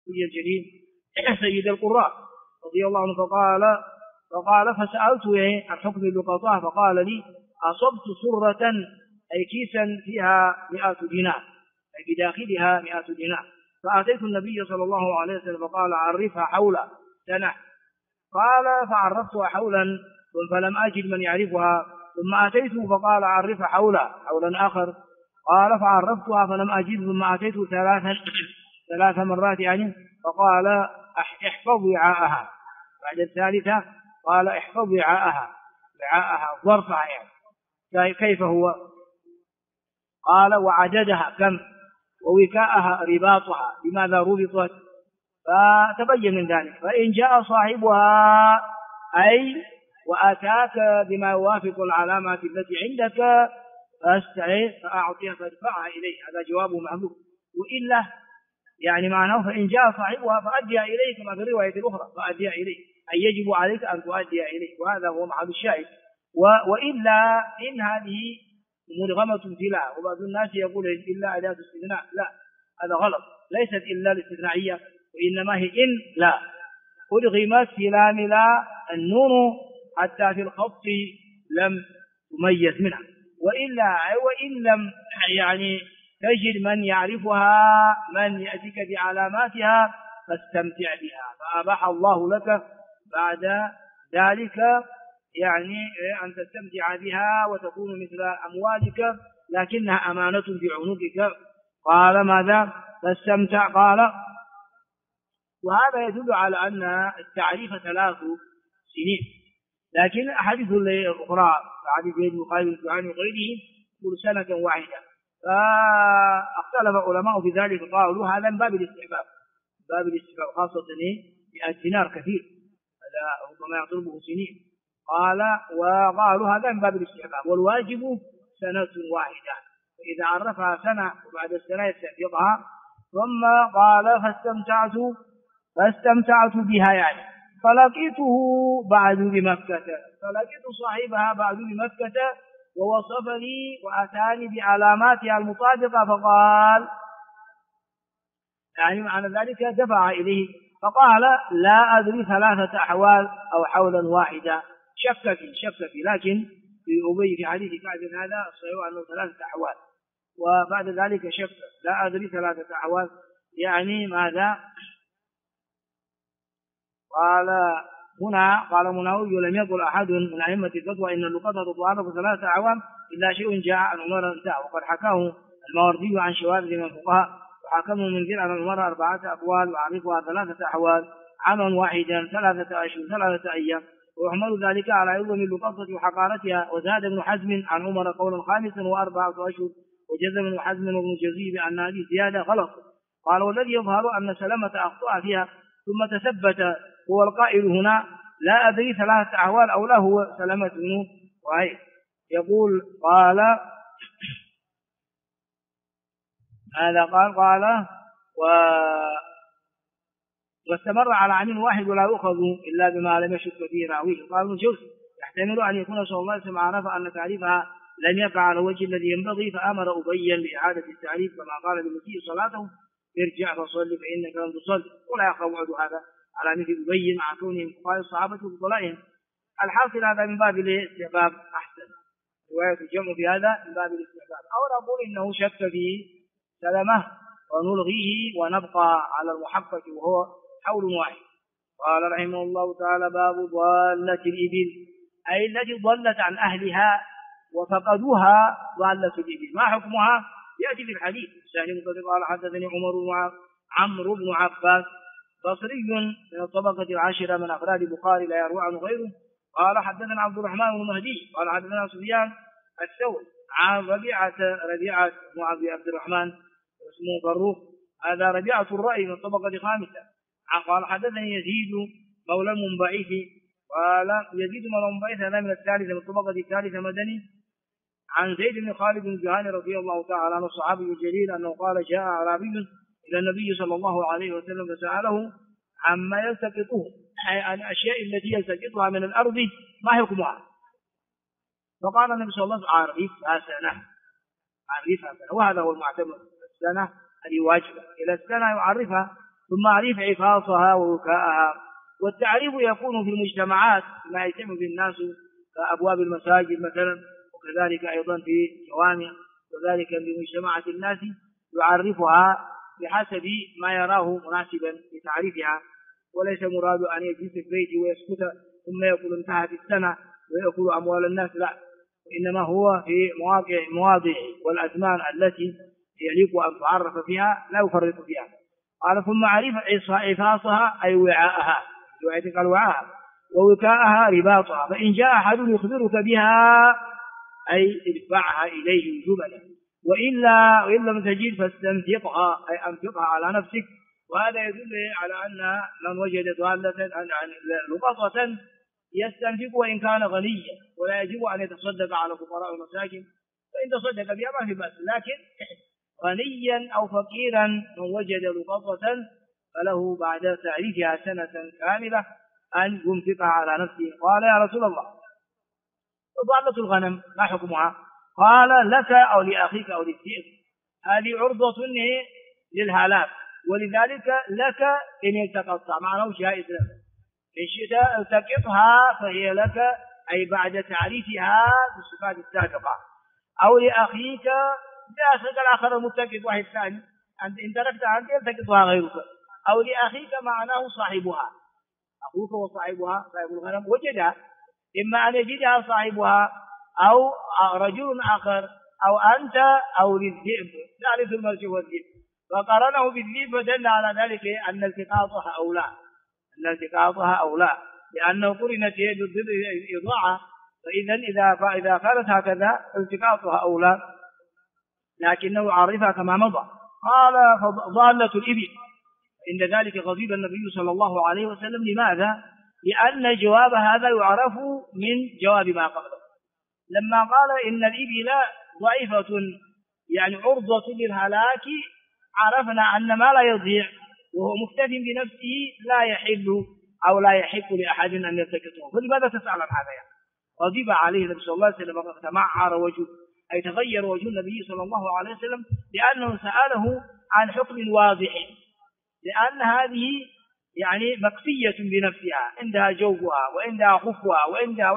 الجليل سيد القراء رضي الله عنه، فقال فسألته عن حكم اللقطاء، فقال لي أصبت سرة أي كيسا فيها 100 دينار، أي بداخلها 100 دينار، فأتيت النبي صلى الله عليه وسلم فقال عرفها حول سنة، قال فعرفتها حولا فلم أجد من يعرفها، ثم أتيته فقال عرفها حولا آخر، قال فعرفتها فلم أجد، ثم أتيته 3 مرات يعني، فقال احفظ وعاءها، بعد الثالثة قال احفظ وعاءها ظرفها يعني كيف هو؟ قال وعددها كم، ووكاءها رباطها لماذا ربطت، فتبين من ذلك. فإن جاء صاحبها أي وأتاك بما يوافق العلامات التي عندك فأعطيها فادفعها إليه، هذا جوابه محذوف. وإلا يعني معناه فإن جاء صاحبها فأديها إليه، كما في الرواية الأخرى فأديها إليه، أي يجب عليك أن تؤديها إليه، وهذا هو محل الشاهد. وإلا إن هذه مرغمة في لا، وبعض الناس يقول إلا أداة استثناء، لا هذا غلط، ليست إلا الاستثنائية، وإنما هي إن لا، أدغمت في لام لا النون حتى في الخط لم تميز منها. وإن لم يعني تجد من يعرفها من يأتيك بعلاماتها فاستمتع بها، فأباح الله لك بعد ذلك يعني أن تستمتع بها وتكون مثل أموالك لكنها أمانة في عنقك. قال ماذا؟ فاستمتع. قال وهذا يدل على أن التعريف 3 سنين، لكن أحاديث الأخرى حديث زيد بن خالد بن جعان وغيره يقول سنة واحدة، فاختلف علماء في ذلك، قالوا هذا من باب الاستحباب، خاصة 100 دينار كثير، هذا ربما يطلبه سنين، وقالوا هذا من باب الاستحباب، والواجب سنة واحدة، فإذا عرفها سنة وبعد السنة يستحفظها. ثم قال فاستمتعت بها يعني فلقيته بعد بمكة، فلقيت صاحبها بعد بمكة ووصف لي وأتاني بعلاماتها المطابقة، فقال يعني معنى ذلك دفع إليه، فقال لا أدري 3 أحوال أو حولا واحدا، شك فيه، لكن في أبي في حديث كعب هذا الصحيح أنه 3 أحوال، وبعد ذلك شك لا أدري 3 أحوال يعني ماذا؟ قال مناوي لم يقل أحد من أئمة الفتوى إن اللقطة تعرف 3 أعوام إلا شيء جاء عن عمر انتهى، وقد حكاه الماوردي عن شواذ من الفقهاء، وحكمه المنذر عن عمر 4 أقوال وعرفها 3 أحوال، عاما واحدا 3 أشهر 3 أيام، ويحمل ذلك على عظم اللقطة وحقارتها. وزاد ابن حزم عن عمر قولا 5 و4 أشهر، وجزم ابن حزم وابن جزي بأن هذه زيادة غلط. قال والذي يظهر أن سلمة أخطأ فيها ثم تثبت هو القائل هنا لا أدري 3 أحوال أو لا هو سلمة بن وعيد. يقول هذا قال واستمر على عام واحد ولا يؤخذ إلا بما لم يشك فيه راويه. قال ابن جوز يحتمل أن يكون صلى الله عليه وسلم عرف أن تعريفها لم يقع على الوجه الذي ينبغي فأمر أبيا بإعادة التعريف، كما قال للمسيء صلاته ارجع فصل فإنك لم تصل، ولا يقع هذا على مثل أبي مع كونهم فقهاء الصحابة وفضلائهم. الحاصل هذا من باب الاستحباب أحسن، رواية الجمع في هذا من باب الاستحباب، أو نقول إنه شك في سلمة ونلغيه ونبقى على المحقق وهو حول واحد. قال رحمه الله تعالى باب ضالة الإبل، أي التي ضلت عن أهلها وفقدوها ضالة الإبل، ما حكمها؟ يأتي في الحديث الثاني قال حدثني عمرو بن عباس بصري من الطبقة 10 من أفراد البخاري لا يروى عنه غيره. قال حدثنا عبد الرحمن بن مهدي قال حدثنا سفيان الثوري عن ربيعة بن عبد الرحمن اسمه فروخ، هذا ربيعة الرأي من الطبقة 5. قال حدثني يزيد مولى المنبعث، قال يزيد مولى المنبعث هذا من 3 من الطبقة 3 مدني، عن زيد بن خالد بن جهان رضي الله تعالى عنه الصحابي الجليل أنه قال جاء أعرابي إلى النبي صلى الله عليه وسلم فسأله عما يلتقطه، عن الأشياء التي يلتقطها من الأرض ما حكمها، فقال النبي صلى الله عليه وسلم عرفها سنة، وهذا هو المعتمد، السنة هذه واجبة، إلى السنة يعرفها ثم معرف عفاصها ووكاءها. والتعريف يكون في المجتمعات ما يجتمع في الناس كأبواب المساجد مثلا، وكذلك أيضا في جوامع، وذلك في مجتمعات الناس يعرفها بحسب ما يراه مناسبا لتعريفها، وليس مراد أن يجلس في بيته ويسكت ثم يقول انتهت السنة ويأكل أموال الناس، لا، وإنما هو في مواضع والأزمان التي يليق أن تعرف فيها لا يفرط فيها. قال ثم عرف عفاصها أي وعاءها، قال وعاءها، ووكاءها رباطها، فإن جاء أحد يخبرك بها أي ادفعها إليه وجوبا، وإن لم تجد فاستنفقها أي أنفقها على نفسك. وهذا يدل على أن من وجد ضالة لقطة يستنفق وإن كان غنيا، ولا يجب أن يتصدق على فقراء المساكن، فإن تصدق بها ما في بأس، لكن غنيا أو فقيرا من وجد لقطة فله بعد تعريفها سنة كاملة أن ينفقها على نفسه. قال يا رسول الله ضالة الغنم ما حكمها؟ قال لك أو لأخيك أو للذئب، هذه عرضة للهلاك، ولذلك لك إن التقطها معناه جائز لك، إن شئت التقطها فهي لك أي بعد تعريفها بالصفات السابقة، أو لأخيك لأخيك الآخر المتقط واحد ثاني إن تركتها أنت يلتقطها غيرك، أو لأخيك معناه صاحبها، أخوك وصاحبها صاحب الغنم وجدها، إما أن يجدها صاحبها أو رجل آخر أو أنت أو للذئب، ثالث المرجع والذئب، فقرنه بالذئب ودل على ذلك أن التقاطها أولى، لأنه قرنت يد الذئب إضاعة، فإذا كانت هكذا التقاطها أولى، لكنه عرفها كما مضى. قال ضالة الإبل، عند ذلك غضب النبي صلى الله عليه وسلم. لماذا؟ لأن جواب هذا يعرف من جواب ما قبله، لما قال إن الإبل ضعيفة يعني عرضة للهلاك، عرفنا أن ما لا يضيع وهو مكتف بنفسه لا يحل أو لا يحق لأحد أن يلتقطه، فلماذا تسأل عن هذا؟ يعني غضب عليه النبي صلى الله عليه وسلم وتمعر وجهه أي تغير وجه النبي صلى الله عليه وسلم، لأنه سأله عن حكم واضح، لأن هذه يعني مكفية بنفسها، عندها جوفها وعندها خفها وعندها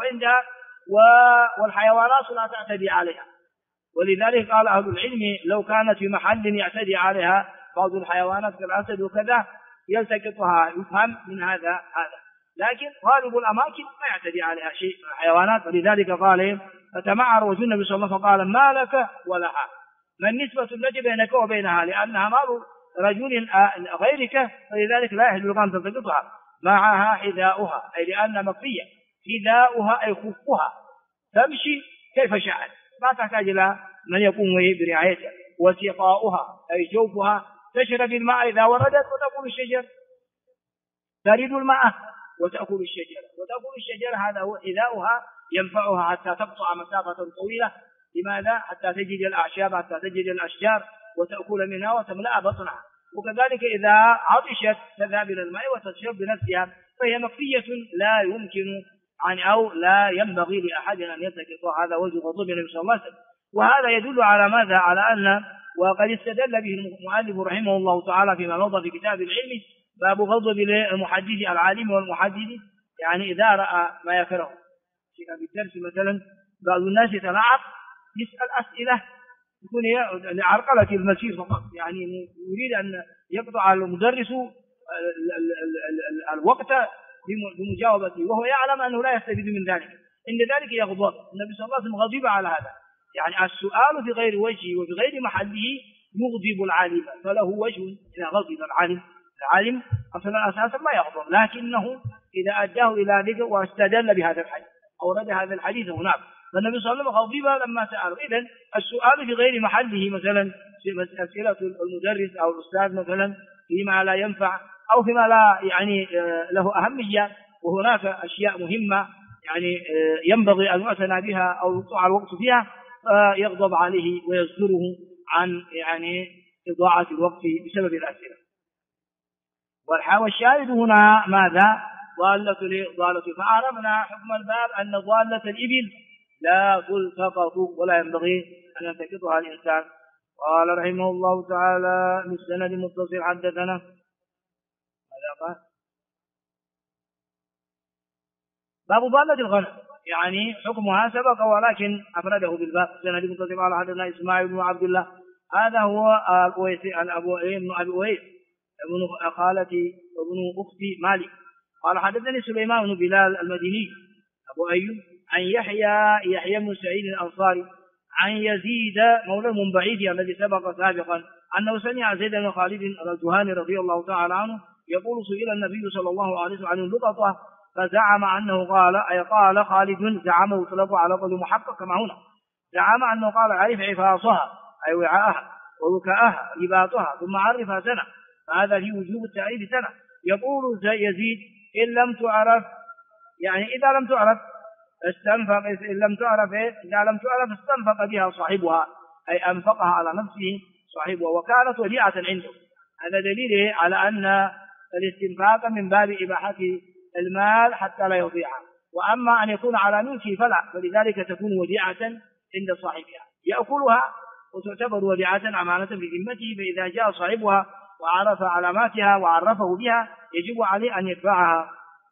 والحيوانات لا تعتدي عليها، ولذلك قال أهل العلم لو كانت في محل يعتدي عليها بعض الحيوانات كالأسد وكذا يلتقطها، يفهم من هذا، لكن غالب الأماكن ما يعتدي عليها شيء من الحيوانات، ولذلك قال فتمعر وجه النبي صلى الله عليه وسلم فقال ما لك ولها، ما النسبة التي بينك وبينها، لأنها مال رجل غيرك، فلذلك لا يحل لك أن تلتقطها، معها حذاؤها أي لأن مكفية، حذاؤها أي خفها تمشي كيف شاءت ما تحتاج إلى من يقوم برعايتها، وسقاؤها أي جوفها تشرب الماء إذا وردت وتأكل الشجر، تريد الماء وتأكل الشجر، هذا هو حذاؤها ينفعها حتى تقطع مسافة طويلة. لماذا؟ حتى تجد الأعشاب، حتى تجد الأشجار وتأكل منها وتملأ بطنها، وكذلك إذا عطشت تذهب إلى الماء وتشرب بنفسها، فهي مكفية لا يمكن أو لا ينبغي لأحد أن يلتقطها. هذا وجه غضب النبي صلى الله عليه وسلم. وهذا يدل على ماذا؟ على أن وقد استدل به المؤلف رحمه الله تعالى فيما مضى في كتاب العلم باب غضب المحدث العالم والمحدث، يعني إذا رأى ما يكره في الدرس مثلا بعض الناس يتلاعب يسأل أسئلة يكون لعرقلة المسير فقط، يعني يريد أن يقطع المدرس الوقت بمجاوبته وهو يعلم أنه لا يستفيد من ذلك، عند ذلك يغضب. النبي صلى الله عليه وسلم غضب على هذا، يعني السؤال في غير وجهه وفي غير محله يغضب العالم، فله وجه إذا غضب العالم أصلا أساسا ما يغضب، لكنه إذا أداه إلى ذكر واستدل بهذا الحديث أورد هذا الحديث هناك، فالنبي صلى الله عليه وسلم غضب لما سأله. إذن السؤال في غير محله مثلا في أسئلة المدرس أو الأستاذ مثلا فيما لا ينفع أو فيما لا يعني له أهمية، وهناك أشياء مهمة يعني ينبغي أن يعتنى بها أو يقطع الوقت فيها، يغضب عليه ويصدره عن يعني إضاعة الوقت بسبب الأسئلة. والشاهد هنا ماذا؟ ضالة. فعرفنا حكم الباب أن ضالة الإبل لا تلتقط ولا ينبغي أن يلتقطها الإنسان. قال رحمه الله تعالى بالسند متصل حدثنا باب ضالة الغنم، يعني حكمها سبق ولكن أفرده بالباب. سند منتصف على حدثنا إسماعيل بن عبد الله، هذا هو أبو ابن أبي أويس ابن خالتي وابن أختي مالك. قال حدثني سليمان بن بلال المديني أبو أيوب عن يحيى بن سعيد الأنصاري عن يزيد مولى المنبعيثي الذي سبق سابقا أنه سمع زيد بن خالد الجهني رضي الله تعالى عنه يقول سئل النبي صلى الله عليه وسلم عن اللقطة فزعم أنه قال، أي قال خالد زعم وطلق على قول محقق كما هنا، زعم أنه قال عرف عفاصها أي وعاءها ووكاءها رباطها ثم عرفها سنة، فهذا في وجوب التعريف سنة. يقول يزيد إن لم تعرف، يعني إذا لم تعرف استنفق، إن لم تعرف إذا لم تعرف استنفق بها صاحبها أي أنفقها على نفسه صاحبها وكانت وديعة عنده. هذا دليل على أن الاستنفاق من باب إباحة المال حتى لا يضيع، وأما أن يكون على ملكه فلا، فلذلك تكون وديعة عند صاحبها يأكلها وتعتبر وديعة أمانة في ذمته، فإذا جاء صاحبها وعرف علاماتها وعرفه بها يجب عليه أن يدفعها.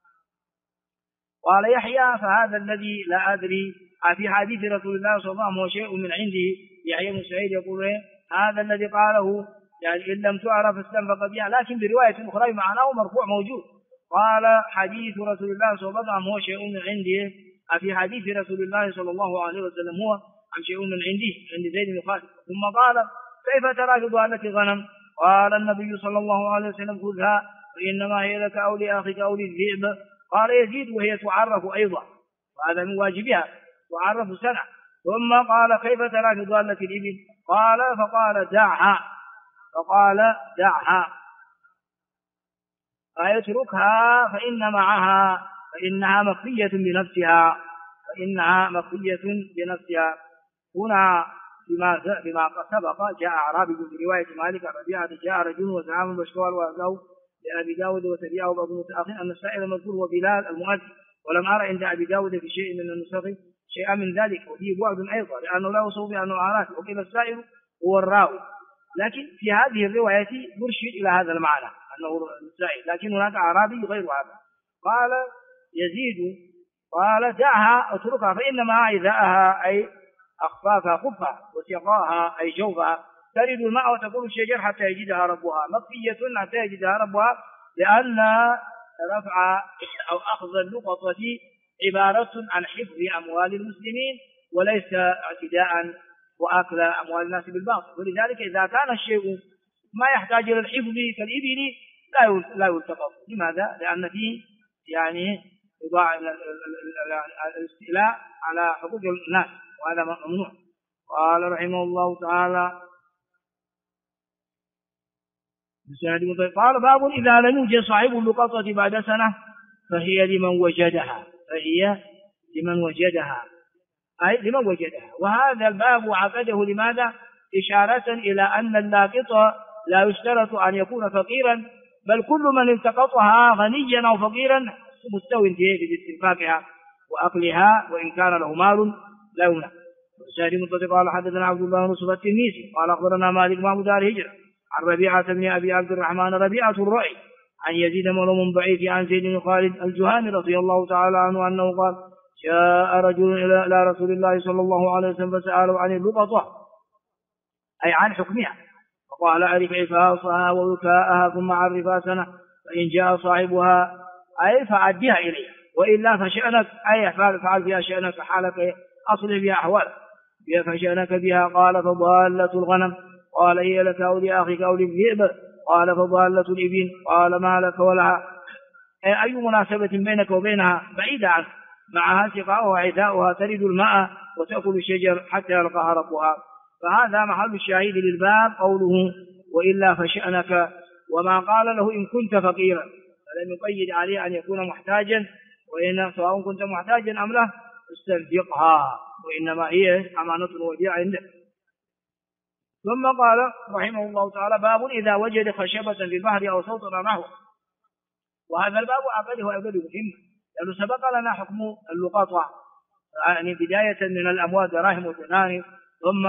قال يحيى فهذا الذي لا أدري في حديث رسول الله صلى الله عليه وسلم هو شيء من عنده. يحيى بن سعيد يقول هذا الذي قاله يعني إن لم تعرف استنفق بها، لكن برواية أخرى معناه مرفوع موجود. قال حديث رسول الله صلى الله عليه وسلم هو شيء من عنده، في حديث رسول الله صلى الله عليه وسلم هو عن شيء من عنده عند زيد بن خالد. ثم قال كيف ترى في ضالة غنم؟ قال النبي صلى الله عليه وسلم خذها فإنما هي لك أو لأخيك أو للذئب. قال يزيد وهي تعرف أيضا، وهذا من واجبها تعرف سنة. ثم قال كيف ترى في ضالة الإبل؟ قال فقال دعها فيتركها فإنها مخفية بنفسها. هنا بما سبق جاء أعرابي في رواية مالك ربيعة جاء رجل وزعام بشكوال وأزاه لأبي داود وتبعه بعض المتأخرين أن السائل المذكور هو بلال المؤذن، ولم أرى عند أبي داود في شيء من النسخ شيئا من ذلك، وفيه بعد أيضا لأنه لا يوصف بأنه أعرابي وقيل السائل هو الراوي، لكن في هذه الرواية يرشد إلى هذا المعنى أنه السائل، لكن هناك أعرابي غير هذا. قال يزيد قال دعها اتركها فإنما إذاءها أي أخفافها خفها وسقاها أي جوفها ترد الماء وتكون الشجر حتى يجدها ربها، مخفية حتى يجدها ربها، لأن رفع أو أخذ اللقطة عبارة عن حفظ أموال المسلمين وليس اعتداء وأكل أموال الناس بالباطل. ولذلك إذا كان الشيء ما يحتاج إلى الحفظ كالإبل لا يلتقط. لماذا؟ لأن فيه يعني الاستيلاء على حقوق الناس وهذا ممنوع. قال رحمه الله تعالى قال باب إذا لم يوجد صاحب اللقطة بعد سنة فهي لمن وجدها وهذا الباب عقده لماذا؟ إشارة إلى أن اللاقط لا يشترط أن يكون فقيرا، بل كل من التقطها غنيا أو فقيرا مستوٍ في استنفاقها وأكلها وإن كان له مال لا يمنع. سعيد متصل قال حدثنا عبد الله بن صفة التنيسي قال أخبرنا مالك بن دار هجرة عن ربيعة بن أبي عبد الرحمن ربيعة الرأي عن يزيد مولى منبعيث عن زيد بن خالد الجهني رضي الله تعالى عنه أنه قال جاء رجل إلى رسول الله صلى الله عليه وسلم فسأله عن اللقطة أي عن حكمها، فقال أعرف عفاصها ووكاءها ثم عرفها سنة، فإن جاء صاحبها أي فعدها إليه وإلا فشأنك أي فعل فيها شأنك حالك أصلح بها أحوالك فشأنك بها. قال فضالة الغنم قال هي لك أو لأخيك أو للذئب قال فضالة الإبل قال ما لك ولها أي مناسبة بينك وبينها بعيدة عنك معها سقاؤها وعداؤها ترد الماء وتأكل الشجر حتى يلقاها ربها. فهذا محل الشاهد للباب قوله وإلا فشأنك، وما قال له إن كنت فقيرا فلم يقيد عليه أن يكون محتاجا، وإن سواء كنت محتاجا أم لا استنفقها وإنما هي أمانة وديعة عنده. ثم قال رحمه الله تعالى باب إذا وجد خشبة في البحر أو صوتا معه، وهذا الباب عقده أيضا مهم لأنه سبق لنا حكم اللقطة يعني بداية من الأموال دراهم ودنانير ثم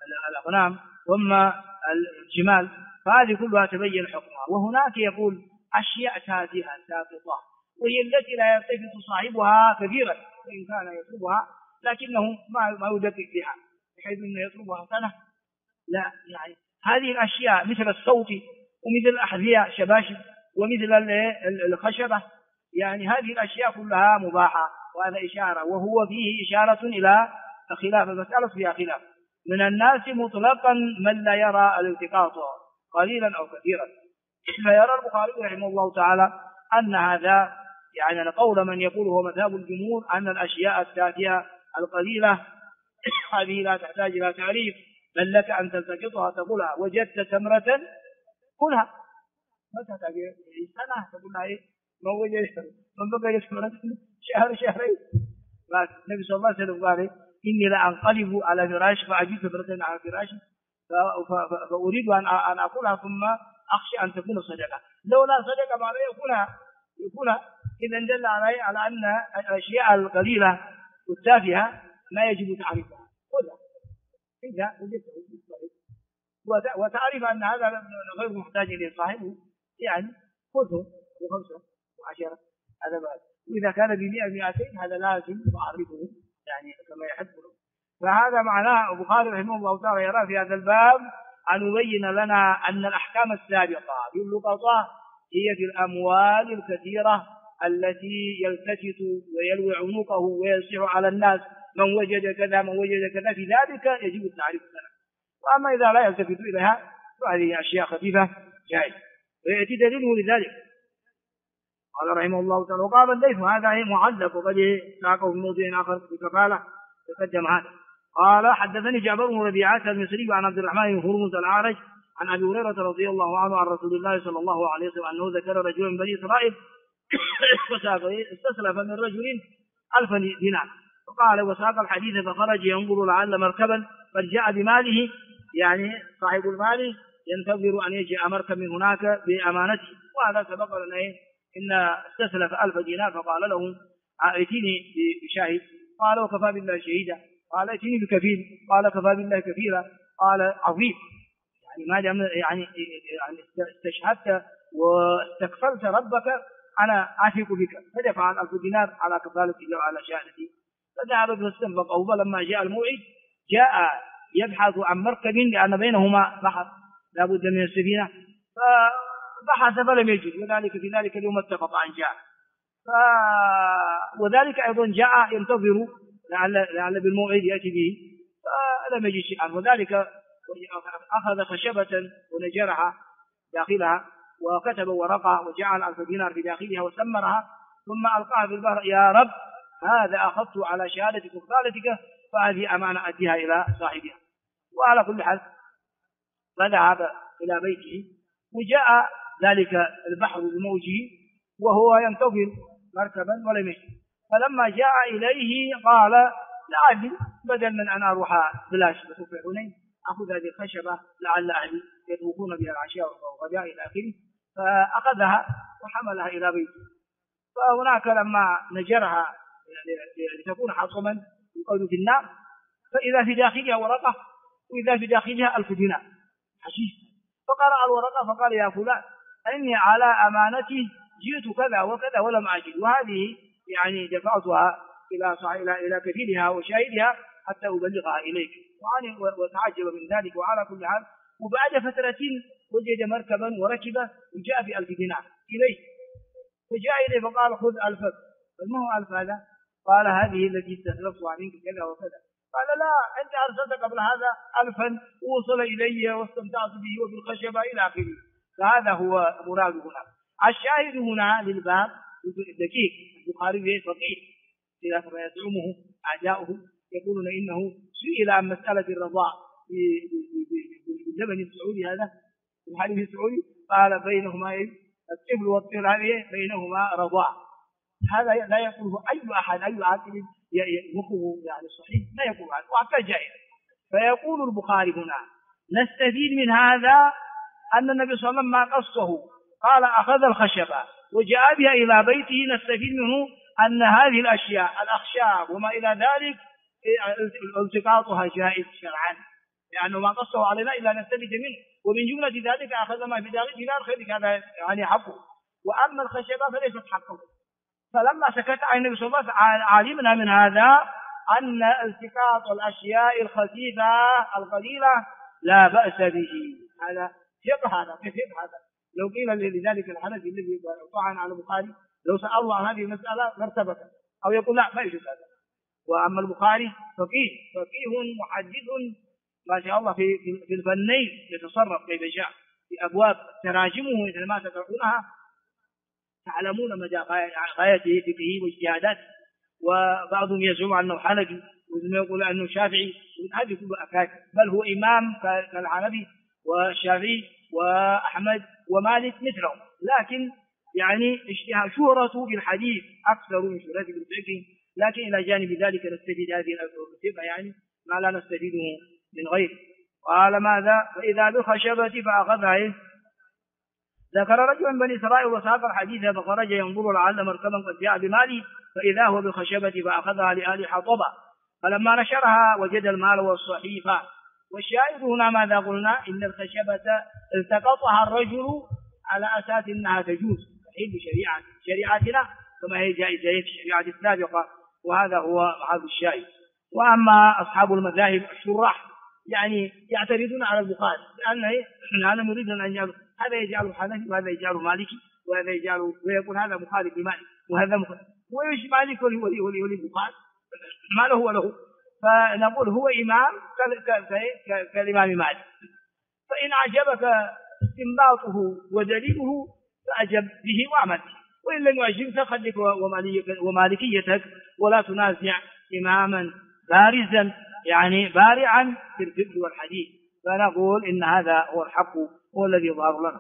الأغنام ثم الجمال، فهذه كلها تبين حكمها. وهناك يقول أشياء تافهة ساقطة، وهي التي لا يلتفت صاحبها كثيرا وإن كان يطلبها، لكنه ما يدقق بها بحيث أنه يطلبها سنة، لا. يعني هذه الأشياء مثل الصوت ومثل الأحذية شباشب ومثل الخشبة، يعني هذه الأشياء كلها مباحة، وهذا إشارة، وهو فيه إشارة إلى خلاف المسألة فيها خلاف. من الناس مطلقا من لا يرى الالتقاط قليلا أو كثيرا، فيرى البخاري رحمه الله تعالى أن هذا يعني قول من يقول هو مذهب الجمهور أن الأشياء التافهة القليلة هذه لا تحتاج إلى تعريف، بل لك أن تلتقطها تقولها وجدت تمرة كلها، ما تحتاج سنة تقولها إيه من بقي تمرة شهر شهرين. النبي صلى الله عليه وسلم قال إني لا أنقلب على فراش فأجد تمرة على فراشي فأريد أن أقولها ثم أخشى أن تكون صدقة، لولا صدقة ما لا يكونها إذا دل على أن الأشياء القليلة والتافهة لا يجب تعريفها، خذها إذا وجدته وتعرف أن هذا غير محتاج إليه صاحبه، يعني خذه ب5 و10 هذا بعد، وإذا كان ب100 200 هذا لازم تعرفه يعني كما يحب له. فهذا معناه البخاري رحمه الله تعالى يرى في هذا الباب أن يبين لنا أن الأحكام السابقة في اللقطة هي في الأموال الكثيرة التي يلتفت ويلوي عنقه ويصيح على الناس من وجد كذا من وجد كذا، في ذلك يجب التعريف لنا. وأما إذا لا يلتفت إليها فهذه أشياء خفيفة جائزة، ويأتي دليله لذلك. قال رحمه الله تعالى وقال الليث هذا معلق وقد ساقه في موضع آخر في كفالة تقدم هذا. قال حدثني جابر بن ربيعة المصري عن عبد الرحمن بن هرمز الأعرج عن أبي هريرة رضي الله عنه عن رسول الله صلى الله عليه وسلم أنه ذكر رجل من بني إسرائيل استسلف من رجل 1000 دينار، فقال وساق الحديث فخرج ينظر لعل مركبا قد جاء بماله، يعني صاحب المال ينتظر أن يجيء مركب من هناك بأمانته، وهذا سبق لنا إن استسلف 1000 دينار فقال له ائتني بشاهد، قال وكفى بالله شهيدا، قال ائتني بكفيل، قال كفى بالله كفيلا، قال عظيم، يعني ما دام يعني استشهدت واستكفلت ربك أنا أثق بك، فدفع 1000 دينار على كفالتي وعلى شهادتي. فذهب فاستنفق، فلما جاء الموعد جاء يبحث عن مركب لأن بينهما بحر لا بد من السفينة، فبحث فلم يجد، وذلك في ذلك اليوم اتفق أن جاء، وذلك أيضا جاء ينتظر لعل بالموعد يأتي به فلم يجد شيئا، وذلك أخذ خشبة ونجرها داخلها وكتب ورقة وجعل 1000 دينار في داخلها وسمرها ثم ألقاها في البحر، يا رب هذا أخذت على شهادتك وكفالتك فهذه أمانة أديها إلى صاحبها. وعلى كل حال فذهب إلى بيته وجاء ذلك البحر بموجه وهو ينتظر مركبا ولم يجد، فلما جاء إليه قال لعلي بدل من أن أروح بلاش بسوف حنين أخذ هذه الخشبة لعل أهلي يطوفون بها العشاء والغداء إلى آخره، فأخذها وحملها إلى بيته. فهناك لما نجرها لتكون حطما يقود في النار، فإذا في داخلها ورقة وإذا في داخلها 1000 دينار حشيش، فقرأ الورقة فقال يا فلان إني على أمانتي جئت كذا وكذا ولم أجد، وهذه يعني دفعتها إلى كفيلها وشاهدها حتى أبلغها إليك، وتعجب من ذلك. وعلى كل حال وبعد فترة وجد مركبا وركبه وجاء ب1000 دينار إليه، فجاء إليه فقال خذ 1000، فما هو 1000 هذا؟ قال هذه التي استسلفتها منك كذا وكذا. قال لا أنت أرسلت قبل هذا 1000 ووصل إلي واستمتعت به وبالخشبة إلى آخره، فهذا هو مراد هنا. الشاهد هنا للباب دقيق، البخاري فقيه إذا كما يزعمه أعداؤه يقولون إنه سئل عن مسألة الرضاع بالزمن السعودي هذا في الحديث السعودي، قال بينهما الطفل والطفل هذه بينهما رضاع، هذا لا يقوله أي أحد أي عاقل مخه يعني صحيح لا يقول عنه وحتى جائز. فيقول البخاري هنا نستفيد من هذا أن النبي صلى الله عليه وسلم ما قصه، قال أخذ الخشبة وجاء بها إلى بيته، نستفيد منه أن هذه الأشياء الأخشاب وما إلى ذلك التقاطها جائز شرعا، لأنه ما قصه علينا إلا نستفيد منه، ومن جملة ذلك أخذ ما في داخل دينار خيرك، هذا يعني حقه. وأما الخشبة فليست حقه. فلما سكت عن النبي صلى الله عليه وسلم علمنا من هذا أن التقاط الأشياء الخفيفة القليلة لا بأس به. هذا فقه، هذا كيف هذا. لو قيل لذلك الحنفي الذي طعن على البخاري لو سأل الله عن هذه المسألة لارتبك، أو يقول لا ما يجوز هذا. وأما البخاري فقيه محدث ما شاء الله في الفنين، يتصرف كيف شاء في أبواب تراجمه مثل ما تقرؤونها تعلمون مدى غايته فقهه واجتهاداته. وبعضهم يزعم أنه حنفي ومن يقول أنه شافعي، هذه كلها أكاكر، بل هو إمام كالحنفي والشافعي وأحمد ومالك مثلهم، لكن يعني شهرته في الحديث أكثر من شهرته في الفقه. لكن إلى جانب ذلك نستفيد هذه الفقه يعني ما لا نستفيده من غيره. قال ماذا؟ فإذا بالخشبة فأخذها ذكر رجل من بني إسرائيل وساق الحديث فخرج ينظر لعل مركبا قد جاء بماله فإذا هو بالخشبة فأخذها لآل حطبة فلما نشرها وجد المال والصحيفة. والشاهد هنا ماذا قلنا؟ إن الخشبة التقطها الرجل على أساس أنها تجوز تحل شريعتنا كما هي جائزة في الشريعة السابقة، وهذا هو هذا الشاهد. وأما أصحاب المذاهب الشراح يعني يعترضون على البخاري لأنهم يريدون أن يجعلوا هذا يجعله حنفي وهذا يجعله مالكي وهذا يجعله ويقول هذا مخالف لمالك وهذا مخالف، ويش مالك ولي البخاري ما له وله. فنقول هو إمام كالإمام مالك، فإن عجبك استنباطه ودليله فأجب به وأعمل به، وإن لم يعجبك خليك ومالكيتك ولا تنازع إماما بارزا يعني بارعا في الفقه والحديث. فنقول إن هذا هو الحق هو الذي يظهر لنا.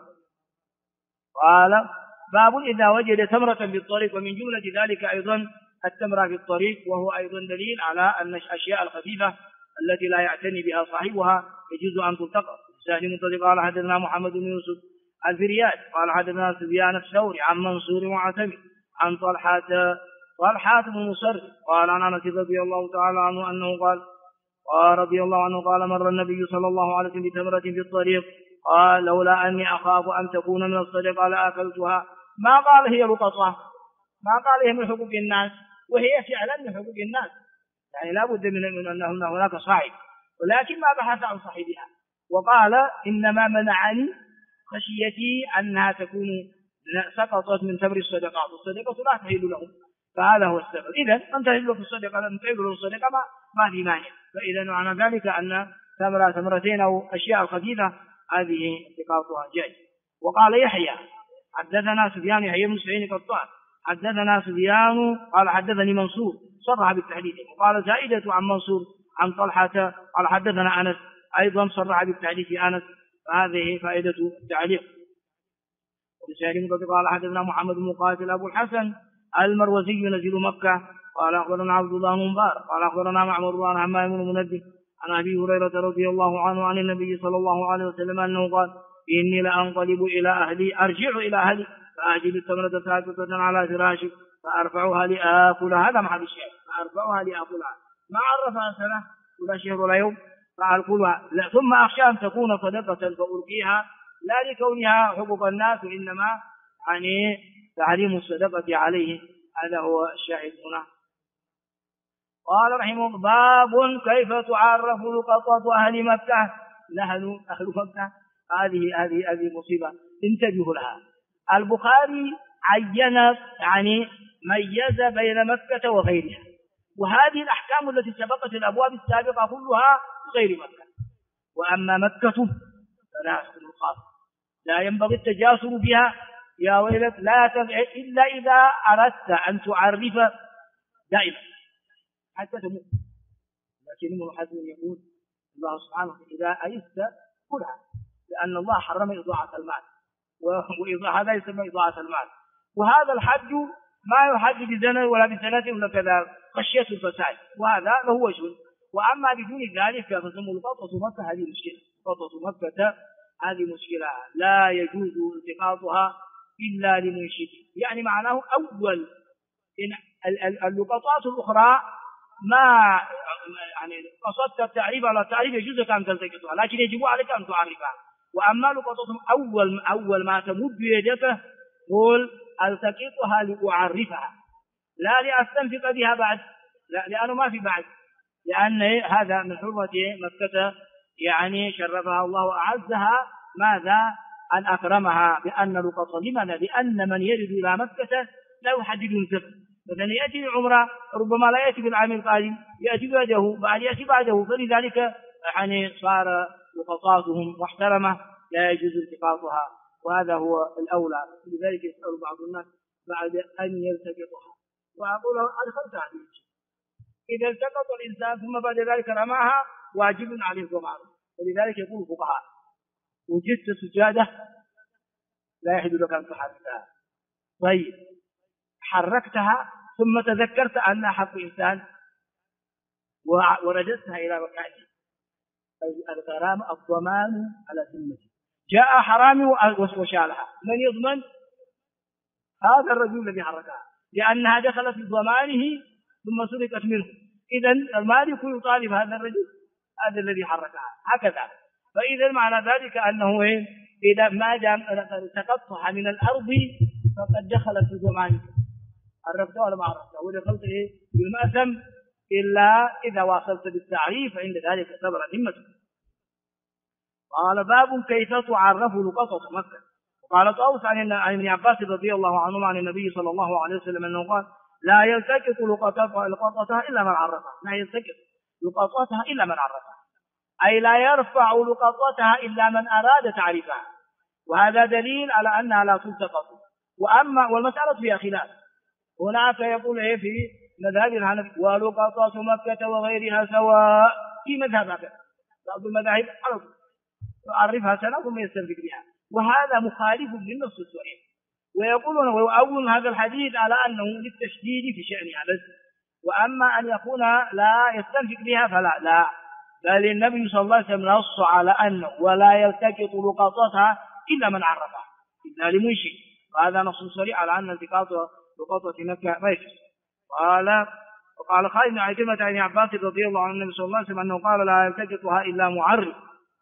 قال باب إذا وجد تمرة بالطريق، ومن جملة ذلك أيضا التمرة في الطريق، وهو أيضا دليل على أن الأشياء الخفيفة التي لا يعتني بها صاحبها يجوز أن تلتقط. سهل منتظر قال حدثنا محمد بن يوسف الفريات قال حدثنا سفيان الثوري عن منصور وعتمي عن طلحة بن مصرف قال عن أنس رضي الله تعالى عنه أنه قال رضي الله عنه قال مر النبي صلى الله عليه وسلم بتمرة في الطريق قال لولا أني أخاف أن تكون من الصدقة لأكلتها. ما قال هي لقطة، ما قال هي من حقوق الناس، وهي فعلا من حقوق الناس، يعني لا بد من أن هناك صاحب، ولكن ما بحث عن صاحبها وقال إنما منعني خشيتي أنها تكون سقطت من تمر الصدقات، والصدقة لا تحل لهم، فهذا هو السبب. إذن أن تحل في الصدقة لم تحل له الصدقة ما في مانع. فإذا معنى ذلك أن تمرتين أو أشياء خفيفة هذه التقاطها جائز. وقال يحيى حدثنا سفيان يحيى بن سعيد القطان حدثنا سفيان قال حدثني منصور صرح بالتحديث، وقال زائدة عن منصور عن طلحة قال حدثنا أنس أيضا صرح بالتحديث أنس، فهذه فائدة التعليق. وبسعيد قال حدثنا محمد بن مقاتل أبو الحسن المروزي نزيل مكة قال أخبرنا عبد الله بن مبارك قال أخبرنا معمر عن حمام بن منبه عن أبي هريرة رضي الله عنه عن النبي صلى الله عليه وسلم أنه قال إني لأنقلب إلى أهلي أرجع إلى أهلي فأجد التمرة ساقطة على فراشي فأرفعها لآكلها، هذا محل الشيء، فأرفعها لآكلها ما عرفها سنة ولا شهر ولا يوم فأكلها، ثم أخشى أن تكون صدقة فألقيها لا لكونها حقوق الناس وإنما يعني تعليم الصدقة عليه. هذا هو الشاهد هنا. قال رحمه الله باب كيف تعرف لقطة أهل مكة. أهل مكة هذه مصيبة انتبهوا لها. البخاري عين يعني ميز بين مكة وغيرها، وهذه الأحكام التي سبقت الأبواب السابقة كلها غير مكة. وأما مكة فلا تخاف، لا ينبغي التجاسر بها يا ويلك، لا تفعل إلا إذا أردت أن تعرف دائما حتى تموت. لكن ابن حزم يقول الله سبحانه إذا أيست كلها، لأن الله حرم إضاعة المال، وهذا يسمى إضاعة المال. وهذا الحج ما يحج بزنا ولا بسنة ولا كذا خشية الفساد، وهذا له وجه. وأما بدون ذلك فسموا لقطة مكة هذه مشكلة، لقطة مكة هذه مشكلة لا يجوز التقاطها إلا لمنشد، يعني معناه أول اللقطات الأخرى ما يعني قصدت التعريف على التعريف يجوز لك أن تلتقطها، لكن يجب عليك أن تعرفها. وأما لقطتهم أول ما تمد يدك قل التقطها لأعرفها لا لأستنفق بها بعد، لا لأنه ما في بعد، لأن هذا من حرمة مكة يعني شرفها الله وأعزها. ماذا؟ أن أكرمها بأن لقطة. لماذا؟ لأن من يرد إلى مكة لا يحدد الزمن، مثلا يأتي بعمرة ربما لا يأتي بالعام القادم، يأتي بعده بعد يأتي بعده، فلذلك يعني صار لقطاتهم محترمة لا يجوز التقاطها، وهذا هو الأولى. لذلك يسأل بعض الناس بعد أن يلتقطها، وأقول أدخلت عليه إذا التقط الإنسان ثم بعد ذلك رماها واجب عليه الضمان. ولذلك يقول الفقهاء وجدت سجادة لا يحل لك أن تحركها. طيب حركتها ثم تذكرت أنها حق إنسان ورددتها إلى مكانها، الغرام الضمان على ذمته. جاء حرامي وشالها، من يضمن؟ هذا الرجل الذي حركها، لأنها دخلت في ضمانه ثم سرقت منه. إذن المالك يطالب هذا الرجل، هذا الذي حركها هكذا. فإذا معنى ذلك أنه إذا ما دام تقطع من الأرض فقد دخلت في ضمانك، عرفته ولا ما عرفته، ودخلت بالمأثم إلا إذا واصلت بالتعريف، فعند ذلك صبر ذمتك. قال باب كيف تعرف لقطة مكة. قال طاووس عن ابن عباس رضي الله عنهما عن النبي صلى الله عليه وسلم أنه قال لا يلتقط لقطتها إلا من عرفها، لا يلتقط لقطتها إلا من عرفها، أي لا يرفع لقطتها إلا من أراد تعريفها، وهذا دليل على أنها لا تلتقط. وأما والمسألة فيها خلاف، هناك يقول في مذهب الحنفي ولقطات مكة وغيرها سواء، في مذهب هكذا بعض المذاهب يعرفها سنة ثم يستنفق بها، وهذا مخالف للنص الصحيح. ويقولون ويؤول هذا الحديث على أنه للتشديد في شأنها بس، وأما أن يكون لا يستنفق بها فلا، لا، بل النبي صلى الله عليه وسلم نص على أنه ولا يلتقط لقطتها إلا من عرفها إلا لمنشئ، وهذا نص صريح على أن التقاط لقطة مكة ما يجوز. وقال خالد بن عكرمة عن عباس رضي الله عنه النبي صلى الله عليه وسلم أنه قال لا يلتقطها إلا معرف.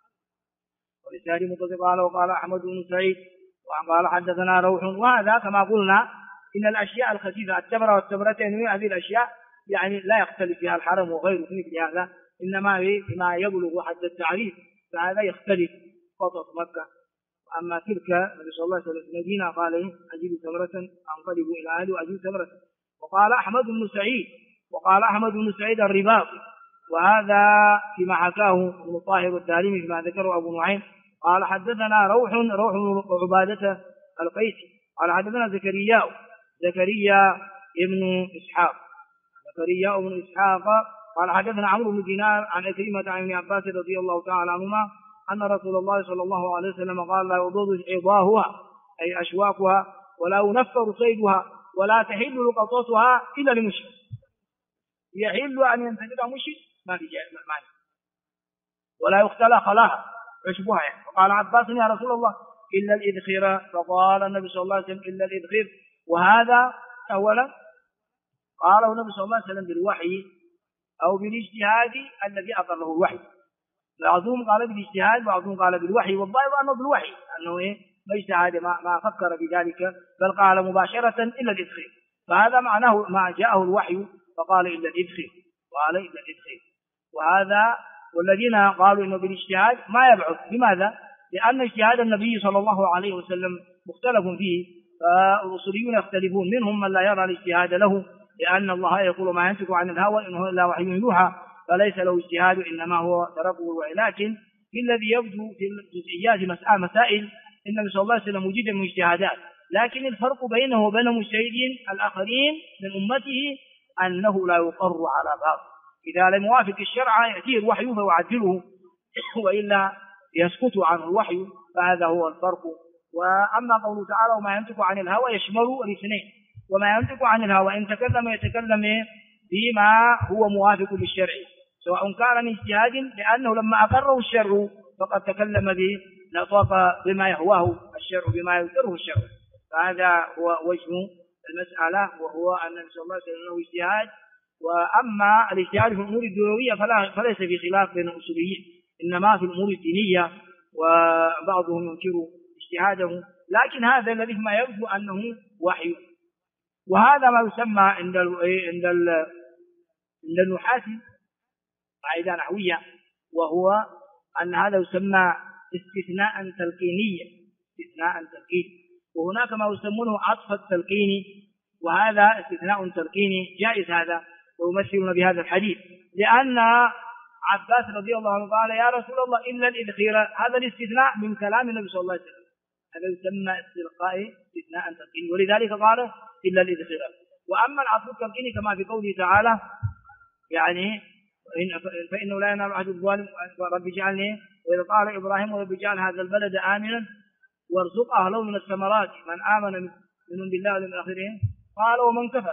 ولسان متصل قال وقال أحمد بن سعيد وقال حدثنا روح. وهذا كما قلنا إن الأشياء الخفيفة التمرة والتمرتين هذه الأشياء يعني لا يختلف فيها الحرم وغيره مثل هذا، إنما بما يبلغ حد التعريف فهذا يختلف قطط مكة. أما تلك النبي صلى الله عليه وسلم في المدينة قال أجيب تمرة أنقلب إلى أهلي وأجيب تمرة. وقال أحمد بن سعيد الرباطي، وهذا فيما حكاه ابن طاهر الدارمي فيما ذكره أبو نعيم. قال حدثنا روح بن عبادة القيسي قال حدثنا زكريا ابن إسحاق قال حدثنا عمرو بن دينار عن عكرمة عن ابن عباس رضي الله تعالى عنهما أن رسول الله صلى الله عليه وسلم قال لا يضاد عظاهها أي أشواكها ولا ينفر صيدها ولا تحل لقطتها إلا لمشرك، يحل أن ينتجد مشرك ما في معنى، ولا يختلى خلاها عشبها يعني. وقال عباس يا رسول الله إلا الإذخير، فقال النبي صلى الله عليه وسلم إلا الإذخير. وهذا أولا قاله النبي صلى الله عليه وسلم بالوحي أو بالاجتهاد الذي أقره الوحي، بعضهم قال بالاجتهاد بعضهم قال بالوحي، والظاهر أنه بالوحي أنه ما اجتهاد ما فكر بذلك بل قال مباشرة إلا الإذخير، فهذا معناه ما جاءه الوحي فقال إلا الإذخير، وهذا والذين قالوا إنه بالاجتهاد ما يبعث. لماذا؟ لأن اجتهاد النبي صلى الله عليه وسلم مختلف فيه، فالأصوليون يختلفون، منهم من لا يرى الاجتهاد له لأن الله يقول ما ينطق عن الهوى إن هو إلا وحي يوحى، فليس له اجتهاد إنما هو ترقب الوحي. لكن الذي يبدو في الجزئيات مسائل النبي صلى الله عليه وسلم وجد من اجتهادات، لكن الفرق بينه وبين المجتهدين الآخرين من أمته أنه لا يقر على بعض، إذا لم يوافق الشرع يأتيه الوحي فيعدله وإلا يسكت عنه الوحي، فهذا هو الفرق. وأما قوله تعالى وما ينطق عن الهوى يشمل الاثنين، وما ينطق عن الهوى إن تكلم يتكلم بما هو موافق للشرع سواء كان من اجتهاد، لأنه لما أقره الشرع فقد تكلم به نطق بما يهواه الشرع بما يذكره الشرع، فهذا هو وجه المسألة، وهو أن النبي صلى الله عليه وسلم له اجتهاد. وأما الاجتهاد في الأمور الدنيوية فليس في خلاف بين الأصوليين، إنما في الأمور الدينية وبعضهم ينكر اجتهاده لكن هذا الذي ما يبدو أنه وحي. وهذا ما يسمى عند النحاة قاعدة نحوية، وهو أن هذا يسمى استثناء تلقينيا، وهناك ما يسمونه عطف التلقيني، وهذا استثناء تلقيني جائز هذا، ويمثلون بهذا الحديث، لأن عباس رضي الله عنه قال يا رسول الله إلا الإذخير، هذا الاستثناء من كلام النبي صلى الله عليه وسلم، هذا يسمى استثناء تلقيني، ولذلك قال إلا الإذخير. وأما العطف التلقيني كما في قوله تعالى يعني فإنه لا ينال عهد الظالم رب اجعلني، وإذا قال إبراهيم رب اجعل هذا البلد آمنا وارزق أهله من الثمرات من آمن منهم بالله واليوم الآخر قال ومن كفر،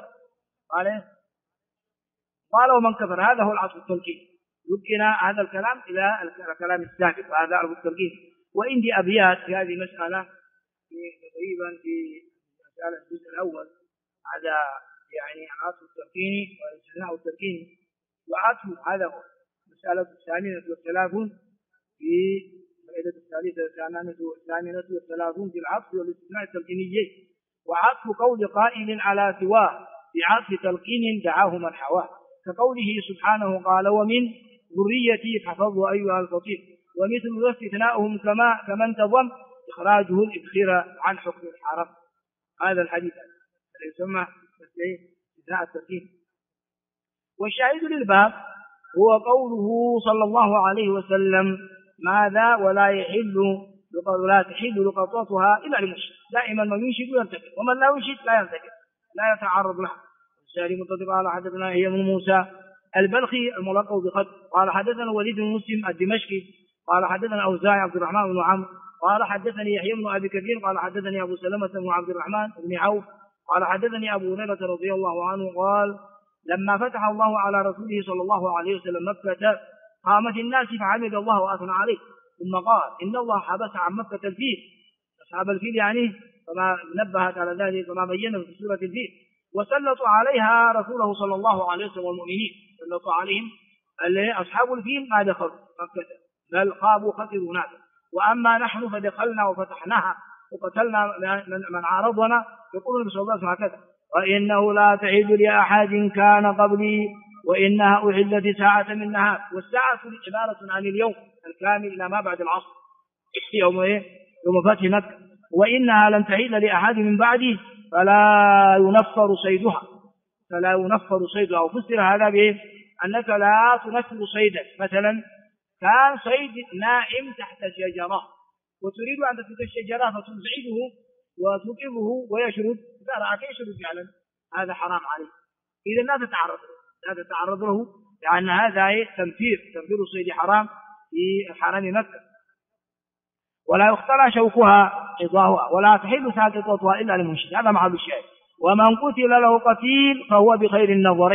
قال ومن كفر، هذا هو العطف التلقيني. يبقينا هذا الكلام إلى الكلام السابق، وهذا عطف التلقيني. وعندي أبيات في هذه المسألة تقريبا في مسألة الجزء الأول، هذا يعني العطف التلقيني والاستثناء التلقيني. وعطف هذا هو مسألة الثامنة والثلاثون في فائدة الثامنة والثلاثون في العطف والاستثناء التلقينيين. وعطف قول قائل على سواه بعطف تلقين دعاه من حواه، كقوله سبحانه قال ومن ذريتي فحفظه أيها الفطير، ومثل استثناؤهم كما انتظم إخراجه الإدخير عن حكم الحرم. هذا الحديث الذي يسمى استثناء التلقين. والشاهد للباب هو قوله صلى الله عليه وسلم ماذا ولا تحل لقطتها إلا لمشرك، دائما من ينشد يرتكب، ومن لا ينشد لا يرتكب، لا يتعرض له. الشاري متفق قال حدثنا هي من موسى البلخي الملقب بخط قال حدثنا وليد بن مسلم الدمشقي قال حدثنا أوزاعي عبد الرحمن بن عمرو قال حدثني يحيى بن أبي كثير قال حدثني أبو سلمة بن عبد الرحمن بن عوف قال حدثني أبو هريرة رضي الله عنه قال لما فتح الله على رسوله صلى الله عليه وسلم مكة قامت الناس فحمد الله وأثنى عليه، ثم قال إن الله حبس عن مكة الفيل، أصحاب الفيل يعني فما نبهت على ذلك وما بينه في سورة الفيل، وسلطوا عليها رسوله صلى الله عليه وسلم والمؤمنين، سلطوا عليهم أصحاب الفيل ما دخلوا مكة بل خابوا خسروا هناك، وأما نحن فدخلنا وفتحناها وقتلنا من عارضنا. يقول النبي صلى الله عليه وسلم هكذا وإنه لا تعيد لأحد كان قبلي وإنها أحلت ساعة من نهار، والساعة عبارة عن اليوم الكامل إلى ما بعد العصر يوم فتح مكة، وإنها لن تحل لأحد من بعدي فلا ينفر صيدها. وفسر هذا بإيه؟ أنك لا تنفر صيدا، مثلا كان صيد نائم تحت شجرة وتريد أن تترك الشجرة فتزعجه وتوقفه ويشرد، فرأك يشرد فعلا، هذا حرام عليه، إذا لا تتعرض له، لأن هذا تنفير الصيد حرام في حرم مكة. ولا يختلى شوكها عظاها ولا تحل ساقطتها إلا للمنشد، هذا محل الشاهد. ومن قتل له قتيل فهو بخير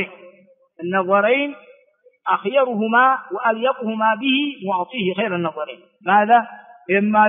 النظرين أخيرهما وأليقهما به معطيه خير النظرين. ماذا؟ إما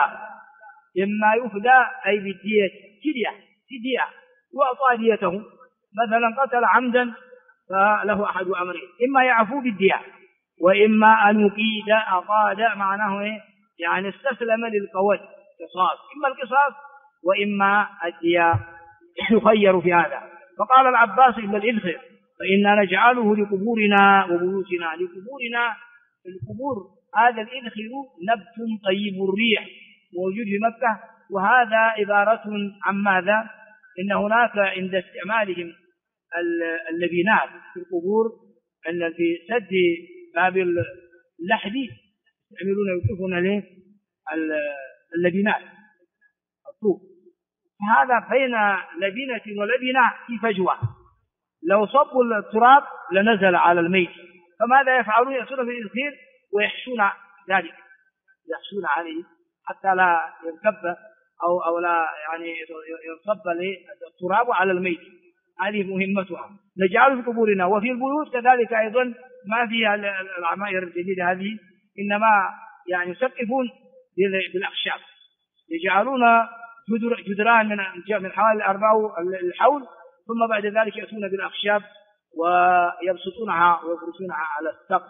يفدى أي بالدية فدية وأعطى ديته، مثلا قتل عمدا فله أحد أمرين، إما يعفو بالدية وإما أن يقيد أقاد، معناه يعني استسلم للقواد قصاص، إما القصاص وإما الدية، يخير في هذا. فقال العباس إلا الإذخر فإننا نجعله لقبورنا وبيوتنا. القبور هذا الإذخر نبت طيب الريح موجود في مكة، وهذا عبارة عن ماذا؟ إن هناك عند استعمالهم اللبنات في القبور أن في سد باب اللحد يستعملون له اللبنات الطوب، فهذا بين لبنة ولبنة في فجوة، لو صبوا التراب لنزل على الميت، فماذا يفعلون؟ يأتون بالإذخير ويحشون ذلك، يحشون عليه حتى لا ينكب أو لا يعني ينصب التراب على الميت، هذه مهمتها. نجعله في قبورنا. وفي البيوت كذلك أيضا ما فيها العمائر الجديدة هذه، إنما يعني يسقفون بالأخشاب، يجعلون جدران من حوالي 4 الحول، ثم بعد ذلك يأتون بالأخشاب ويبسطونها ويفرشونها على السقف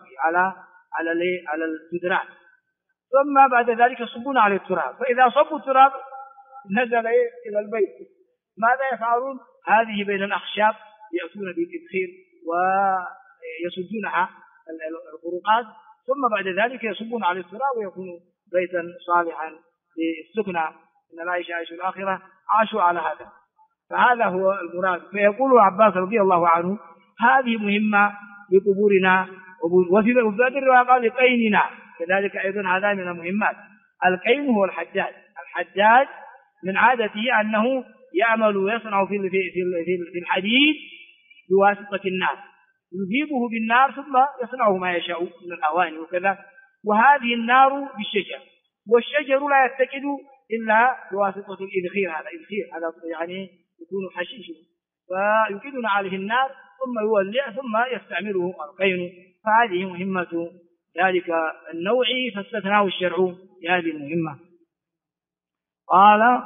على الجدران، ثم بعد ذلك يصبون على التراب، فإذا صبوا التراب نزل إلى البيت. ماذا يفعلون؟ هذه بين الأخشاب يأتون بالإدخير ويسدونها الخروقات، ثم بعد ذلك يصبون على التراب ويكون بيتا صالحا للسكنى. إن لا يعيش الآخرة عاشوا على هذا. فهذا هو المراد. فيقول العباس رضي الله عنه هذه مهمة لقبورنا. وفي بعض الروايات قال لقيننا، كذلك أيضا هذا من المهمات. القين هو الحداد. الحداد من عادته أنه يعمل ويصنع في الحديد بواسطة النار، يذيبه بالنار ثم يصنعه ما يشاء من الأواني وكذا. وهذه النار بالشجر، والشجر لا يتكد إلا بواسطة الإذخير. هذا إذخير، هذا يعني يكون حشيش، فيكدون عليه النار ثم يولع ثم يستعمله القين. فهذه مهمة ذلك النوع، فاستثناه الشرع بهذه المهمة. قال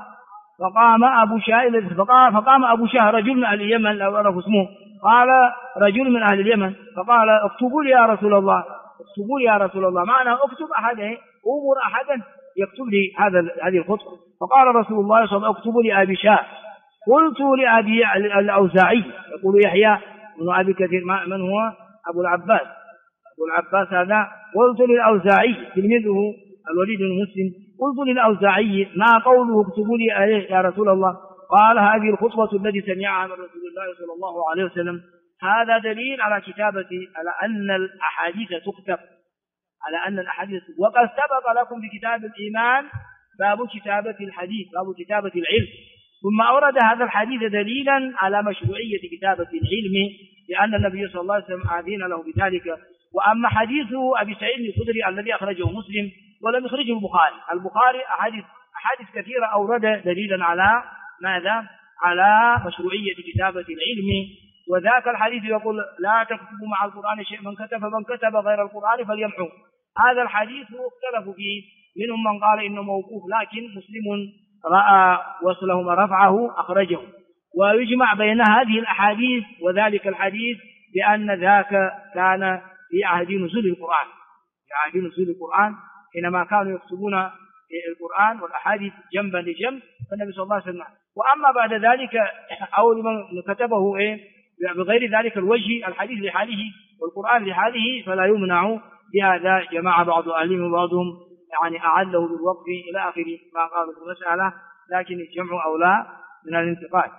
فقام أبو شاه رجل من أهل اليمن، لو أعرف اسمه، قال رجل من أهل اليمن فقال اكتبوا لي يا رسول الله، اكتبوا لي يا رسول الله، معنى اكتب أحدا، أمر أحدا يكتب لي هذه الخطبة. فقال رسول الله صلى الله عليه وسلم اكتبوا لي أبي شاه. قلت لأبي الأوزاعي، يقول يحيى بن أبي كثير، من هو؟ أبو العباس هذا. قلت للأوزاعي تلميذه الوليد بن مسلم، قلت للأوزاعي ما قوله اكتبوا لي عليه يا رسول الله؟ قال هذه الخطبة التي سمعها من رسول الله صلى الله عليه وسلم. هذا دليل على على أن الأحاديث تكتب، وقد سبق لكم بكتاب الإيمان باب كتابة الحديث، باب كتابة العلم. ثم أورد هذا الحديث دليلا على مشروعية كتابة العلم، لأن النبي صلى الله عليه وسلم أذن له بذلك. وأما حديث أبي سعيد الخدري الذي أخرجه مسلم ولم يخرجه البخاري أحاديث كثيرة أورد دليلا على ماذا؟ على مشروعية كتابة العلم. وذاك الحديث يقول لا تكتبوا مع القرآن شيء، من كتب غير القرآن فليمحو. هذا الحديث اختلفوا فيه، منهم من قال إنه موقوف، لكن مسلم رأى وصله ورفعه أخرجه. ويجمع بين هذه الأحاديث وذلك الحديث بأن ذاك كان في عهد نزول القرآن، حينما كانوا يكتبون القرآن والأحاديث جنبا لجنب، فالنبي صلى الله عليه وسلم. وأما بعد ذلك أو لمن كتبه بغير ذلك الوجه، الحديث لحاله والقرآن لحاله، فلا يمنع بهذا. جماعة بعض أهلهم وبعضهم يعني أعله بالوقف إلى آخر ما قالوا في المسألة، لكن الجمع أولى من الانتقاد.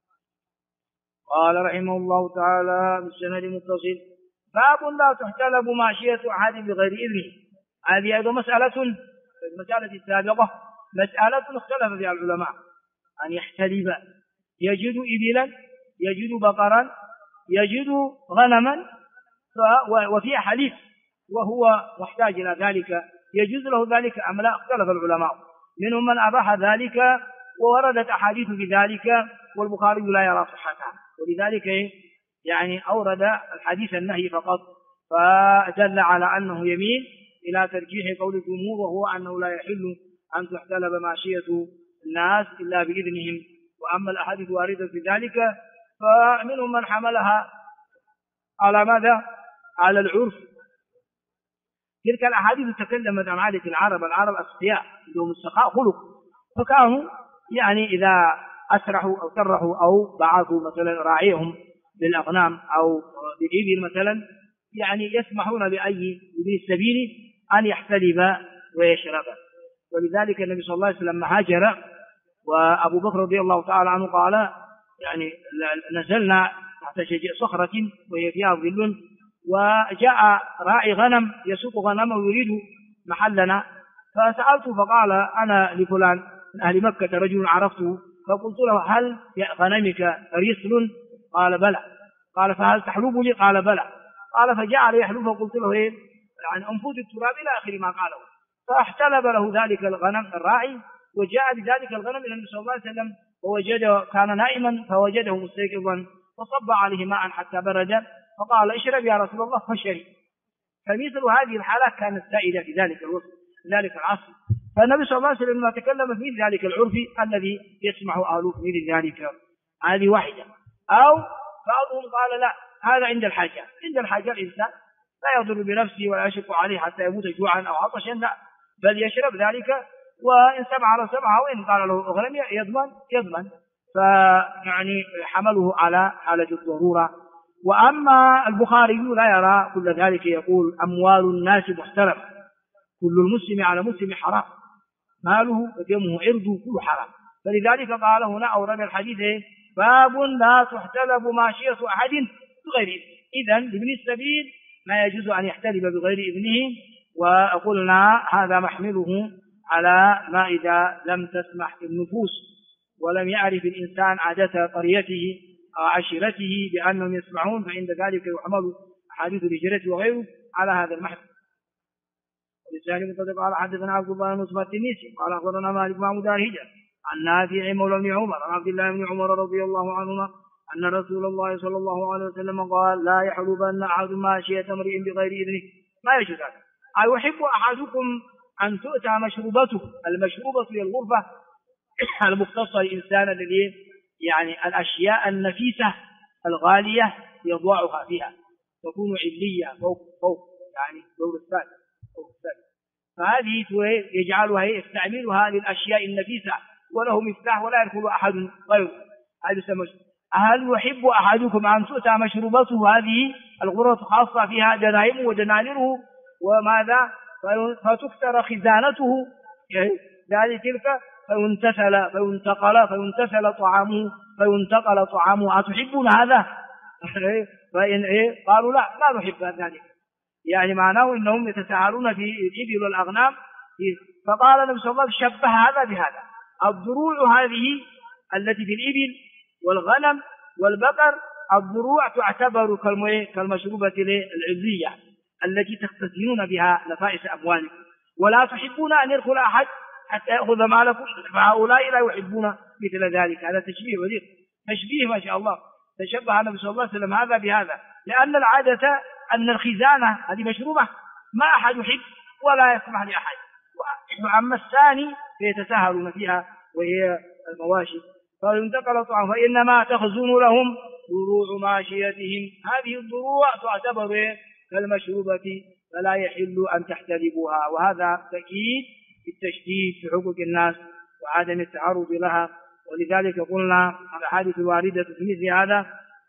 قال رحمه الله تعالى بالسند المتصل باب لا تحتلب ماشية أحد بغير إذنه. هذه أيضا مسألة السابقة، مسألة اختلف فيها العلماء، أن يحتلب، يجد إبلا، يجد بقرا، يجد غنما وفيها حليب وهو محتاج إلى ذلك، يجوز له ذلك أم لا؟ اختلف العلماء، منهم من أباح ذلك ووردت أحاديث بذلك، والبخاري لا يرى صحتها، ولذلك يعني أورد الحديث النهي فقط، فدل على أنه يميل إلى ترجيح قول الجمهور، وهو أنه لا يحل أن تحتلب ماشية الناس إلا بإذنهم. وأما الأحاديث واردة في ذلك فمنهم من حملها على ماذا؟ على العرف. تلك الأحاديث تكلمت عن عادة العرب أسقياء عندهم السخاء خلق، فكانوا يعني إذا أسرحوا أو سرحوا أو بعثوا مثلا راعيهم للأغنام أو بالإبل مثلا، يعني يسمحون لأي ذي السبيل أن يحتلب ويشرب. ولذلك النبي صلى الله عليه وسلم هاجر، وأبو بكر رضي الله تعالى عنه قال يعني نزلنا تحت صخرة وهي فيها ظل، وجاء راعي غنم يسوق غنمه ويريد محلنا، فسألته فقال أنا لفلان من أهل مكة رجل عرفته، فقلت له هل غنمك رسل؟ قال بلى. قال فهل تحلب لي؟ قال بلى. قال فجعل يحلب، فقلت له يعني أنفوذ التراب إلى آخر ما قاله، فاحتلب له ذلك الغنم الراعي، وجاء بذلك الغنم إلى النبي صلى الله عليه وسلم، ووجده كان نائما فوجده مستيقظا، فصب عليه ماء حتى برد، فقال اشرب يا رسول الله، فشرب. فمثل هذه الحالات كانت سائدة في ذلك الوقت، في ذلك العصر، فالنبي صلى الله عليه وسلم ما تكلم في ذلك العرف الذي يسمح أهله في ذلك. هذه واحدة. أو بعضهم قال لا، هذا عند الحاجة الإنسان لا يضر بنفسه ولا يشق عليه حتى يموت جوعا أو عطشا، لا، بل يشرب ذلك وإن سمع له سمع، وإن قال له أغنم يضمن. فيعني حمله على حالة الضرورة. وأما البخاري لا يرى كل ذلك، يقول أموال الناس محترمة، كل المسلم على مسلم حرام، ماله ودمه عرضه كله حرام. فلذلك قال هنا أورد الحديث باب لا تحتلب ماشية أحد بغير إذنه. إذن لابن السبيل ما يجوز أن يحتلب بغير إذنه. وقلنا هذا محمله على ما إذا لم تسمح النفوس ولم يعرف الإنسان عادة قريته أو عشيرته بأنهم يسمعون، فعند ذلك يحمل أحاديث الهجرة وغيره على هذا المحمل. ولسان مصدق قال حدثنا عبد الله بن مسلم التنيسي قال أخبرنا مالك بن دار هجرة عن نافع مولى بن عمر عن عبد الله بن عمر رضي الله عنهما أن رسول الله صلى الله عليه وسلم قال لا يحلبن أحد ماشية امرئ بغير إذنه. ما يجوز هذا. أيحب أحدكم أن تؤتى مشروبته، المشروبة هي الغرفة المختصة للإنسان الذي يعني الأشياء النفيسة الغالية يضعها فيها، تكون علية فوق يعني دور الثالث. فهذه يجعلها يستعملها للأشياء النفيسة وله مفتاح ولا يدخل أحد غيره. هذا يسمى. هل يحب أحدكم أن تؤتى مشروبته هذه الغرفة خاصة فيها دنائمه ودنانيره وماذا فتكسر خزانته ذلك تلك فينتقل طعامه أتحبون هذا؟ فإن قالوا لا ما نحب ذلك، يعني معناه إنهم يتساهلون في الإبل والأغنام. فقال النبي صلى الله عليه وسلم شبه هذا بهذا. الضروع هذه التي في الإبل والغنم والبقر، الضروع تعتبر كالمشروبة العزية التي تختزنون بها نفائس أموالكم، ولا تحبون أن يدخل أحد حتى يأخذ مالكم، فهؤلاء لا يحبون مثل ذلك. هذا تشبيه وليق، تشبيه ما شاء الله. تشبه النبي صلى الله عليه وسلم هذا بهذا، لأن العادة أن الخزانة هذه مشروبة ما أحد يحب ولا يسمح لأحد. وأما الثاني فيتساهلون فيها وهي المواشي. فينتقل طعام فإنما تخزن لهم ضروع ماشيتهم، هذه الضروع تعتبر كالمشروبة فلا يحل أن تحتلبوها. وهذا تأكيد التشديد في حقوق الناس وعدم التعرض لها. ولذلك قلنا الأحاديث الواردة في مثل هذا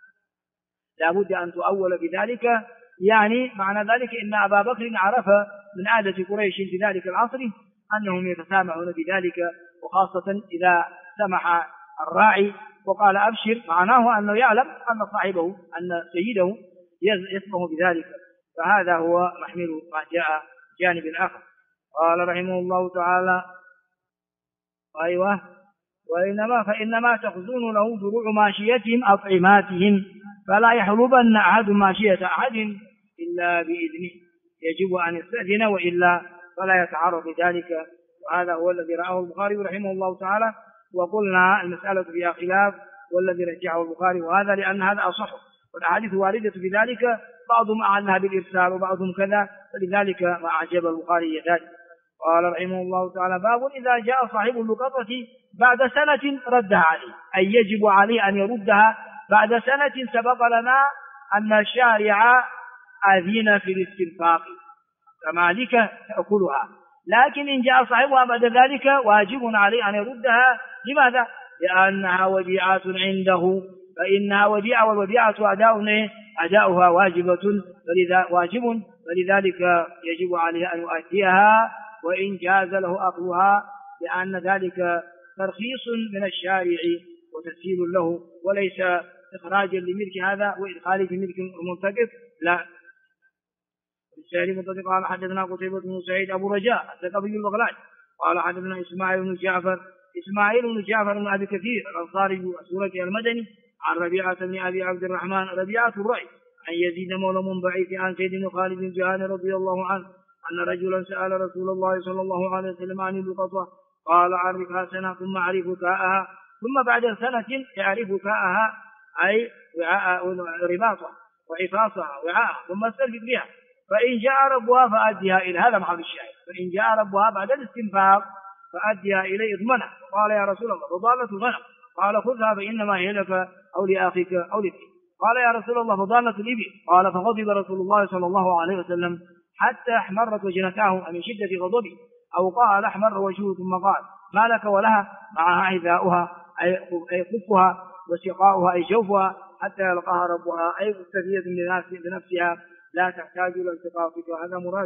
لابد أن تؤول بذلك. يعني معنى ذلك إن أبا بكر عرف من عادة قريش في ذلك العصر أنهم يتسامحون بذلك، وخاصة إذا سمح الراعي وقال أبشر، معناه أنه يعلم أن صاحبه أن سيده يسمح بذلك. فهذا هو محمل ما جاء جانب آخر. قال رحمه الله تعالى أيوة فإنما تخزن له دروع ماشيتهم أطعماتهم، فلا يحلبن أحد ماشية أحد إلا بإذنه، يجب أن يستأذن وإلا فلا يتعرض لذلك. وهذا هو الذي رآه البخاري رحمه الله تعالى. وقلنا المسألة فيها خلاف والذي رجعه البخاري، وهذا لأن هذا أصح، والأحاديث واردة في ذلك بعضهم أعلنها بالإرسال وبعضهم كذا، فلذلك ما أعجب البخاري ذلك. قال رحمه الله تعالى باب إذا جاء صاحب اللقطة بعد سنة ردها عليه، أي يجب عليه أن يردها بعد سنة. سبق لنا أن الشارع أذن في الاستنفاق كمالك تأكلها، لكن إن جاء صاحبها بعد ذلك واجب عليه أن يردها. لماذا؟ لأنها وديعة عنده، فإنها وديعة، والوديعة أداؤها واجب، فلذلك يجب عليه أن يؤديها وإن جاز له أكلها، لأن ذلك ترخيص من الشارع وتسهيل له، وليس إخراجا لملك هذا وإدخاله في ملك المنتقص، لا. الشارع مطلق قال حدثنا قتيبة بن سعيد أبو رجاء الثقفي البغلاني قال حدثنا إسماعيل بن جعفر بن أبي كثير الأنصاري السوري المدني عن ربيعة بن أبي عبد الرحمن ربيعة الرأي عن يزيد مولى منبعث عن سيد بن خالد الجهاني رضي الله عنه أن رجلا سأل رسول الله صلى الله عليه وسلم عن اللقطة، قال عرفها سنة ثم أعرف كاءها، ثم بعد سنة يعرف كاءها أي رباطها وعفاصها وعاءها، ثم استلفت بها، فإن جاء ربها فأديها إلى هذا محل الشاهد، فإن جاء ربها بعد الاستنفاق فأديها إليه اضمنها. قال يا رسول الله فضالة الغنم، قال خذها فإنما هي لك أو لأخيك أو لك. قال يا رسول الله فضالة الإبل، قال فغضب رسول الله صلى الله عليه وسلم حتى احمرت وجنتاه من شدة غضبه، أو قال أحمر وجهه ثم قال ما لك ولها معها حذاؤها أي خفها وسقاؤها أي جوفها حتى يلقاها ربها أي مستفيدة بنفسها لا تحتاج إلى التقاطك وهذا مراد.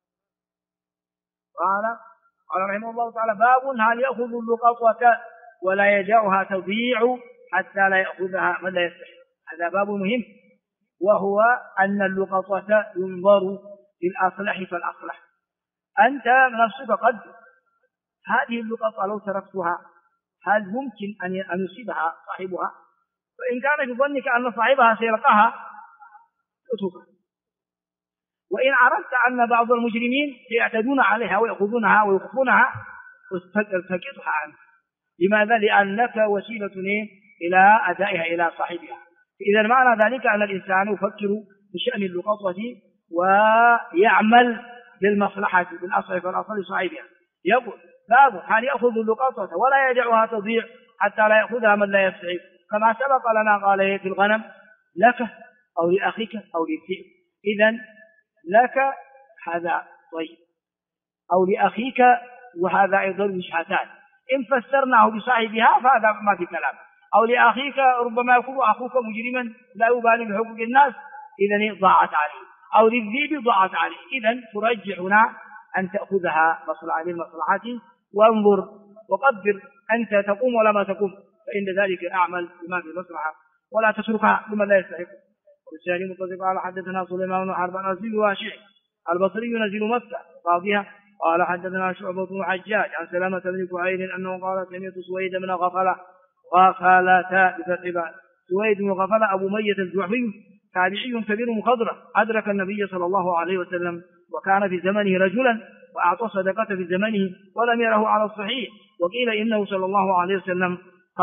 قال رحمه الله تعالى باب هل يأخذ اللقطة ولا يدعها تضيع حتى لا يأخذها من لا يستحق. هذا باب مهم، وهو أن اللقطة ينظر في الأصلح فالأصلح. أنت نفسك قد هذه اللقطة لو تركتها هل ممكن أن يصيبها صاحبها؟ فإن كان في ظنك أن صاحبها سيلقاها اتركها، وإن عرفت أن بعض المجرمين سيعتدون عليها ويأخذونها ويخفونها فالتقطها عنك. لماذا؟ لأنك وسيلة إلى أدائها إلى صاحبها. إذا معنى ذلك أن الإنسان يفكر بشأن اللقطة ويعمل بالمصلحة بالأصل فالأصل لصاحبها. يقول باب هل يأخذ اللقطة ولا يدعها تضيع حتى لا يأخذها من لا يستحق، كما سبق لنا قال في الغنم لك أو لأخيك أو للذئب. إذن لك هذا طيب، أو لأخيك وهذا أيضا وجهتان. إن فسرناه بصاحبها فهذا ما في كلام. أو لأخيك ربما يكون أخوك مجرما لا يبالي بحقوق الناس إذن ضاعت عليه، أو للذئب ضاعت عليه. إذن ترجح هنا أن تأخذها مصلحة للمصلحة، وانظر وقدر أنت تقوم ولا ما تقوم، فإن ذلك أعمل بما في المصلحة ولا تتركها لمن لا يستحق. والثاني متصل قال حدثنا سليمان بن حرب الأزدي واشع البصري ينزل مكة قاضيها قال حدثنا شعبة بن حجاج عن سلامة بن كعيل أنه قال سمعت سويد بن غفلة بفتح سويد بن غفلة أبو مية الجعفي تابعي كبير مخضرم أدرك النبي صلى الله عليه وسلم وكان في زمنه رجلا وأعطى صدقة في زمنه ولم يره على الصحيح. وقيل إنه صلى الله عليه وسلم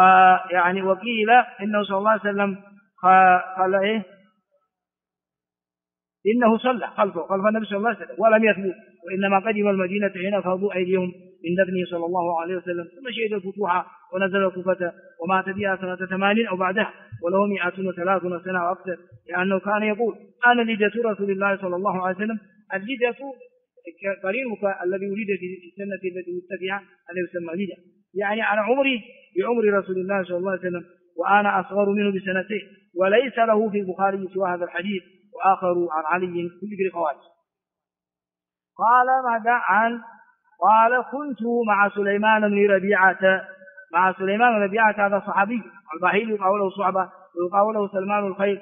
إنه صلى خلف النبي صلى الله عليه وسلم ولم يثبت، وإنما قدم المدينة حين فرضوا أيديهم من دفنه صلى الله عليه وسلم، ثم شهد الفتوح ونزل الكوفة ومات بها سنة 80 أو بعدها وله 130 سنة أو أكثر، لأنه كان يقول أنا لدة رسول الله صلى الله عليه وسلم. اللدة قرينك الذي ولد في السنة التي ولدت فيها الذي يسمى لدة، يعني على عمري بعمر رسول الله صلى الله عليه وسلم وأنا أصغر منه بسنتين. وليس له في البخاري سوى هذا الحديث وآخر عن علي في ذكر خوارج. قال ماذا قال كنت مع سليمان بن ربيعة هذا صحابي الباهلي يقال له صعبة ويقال له سلمان الخير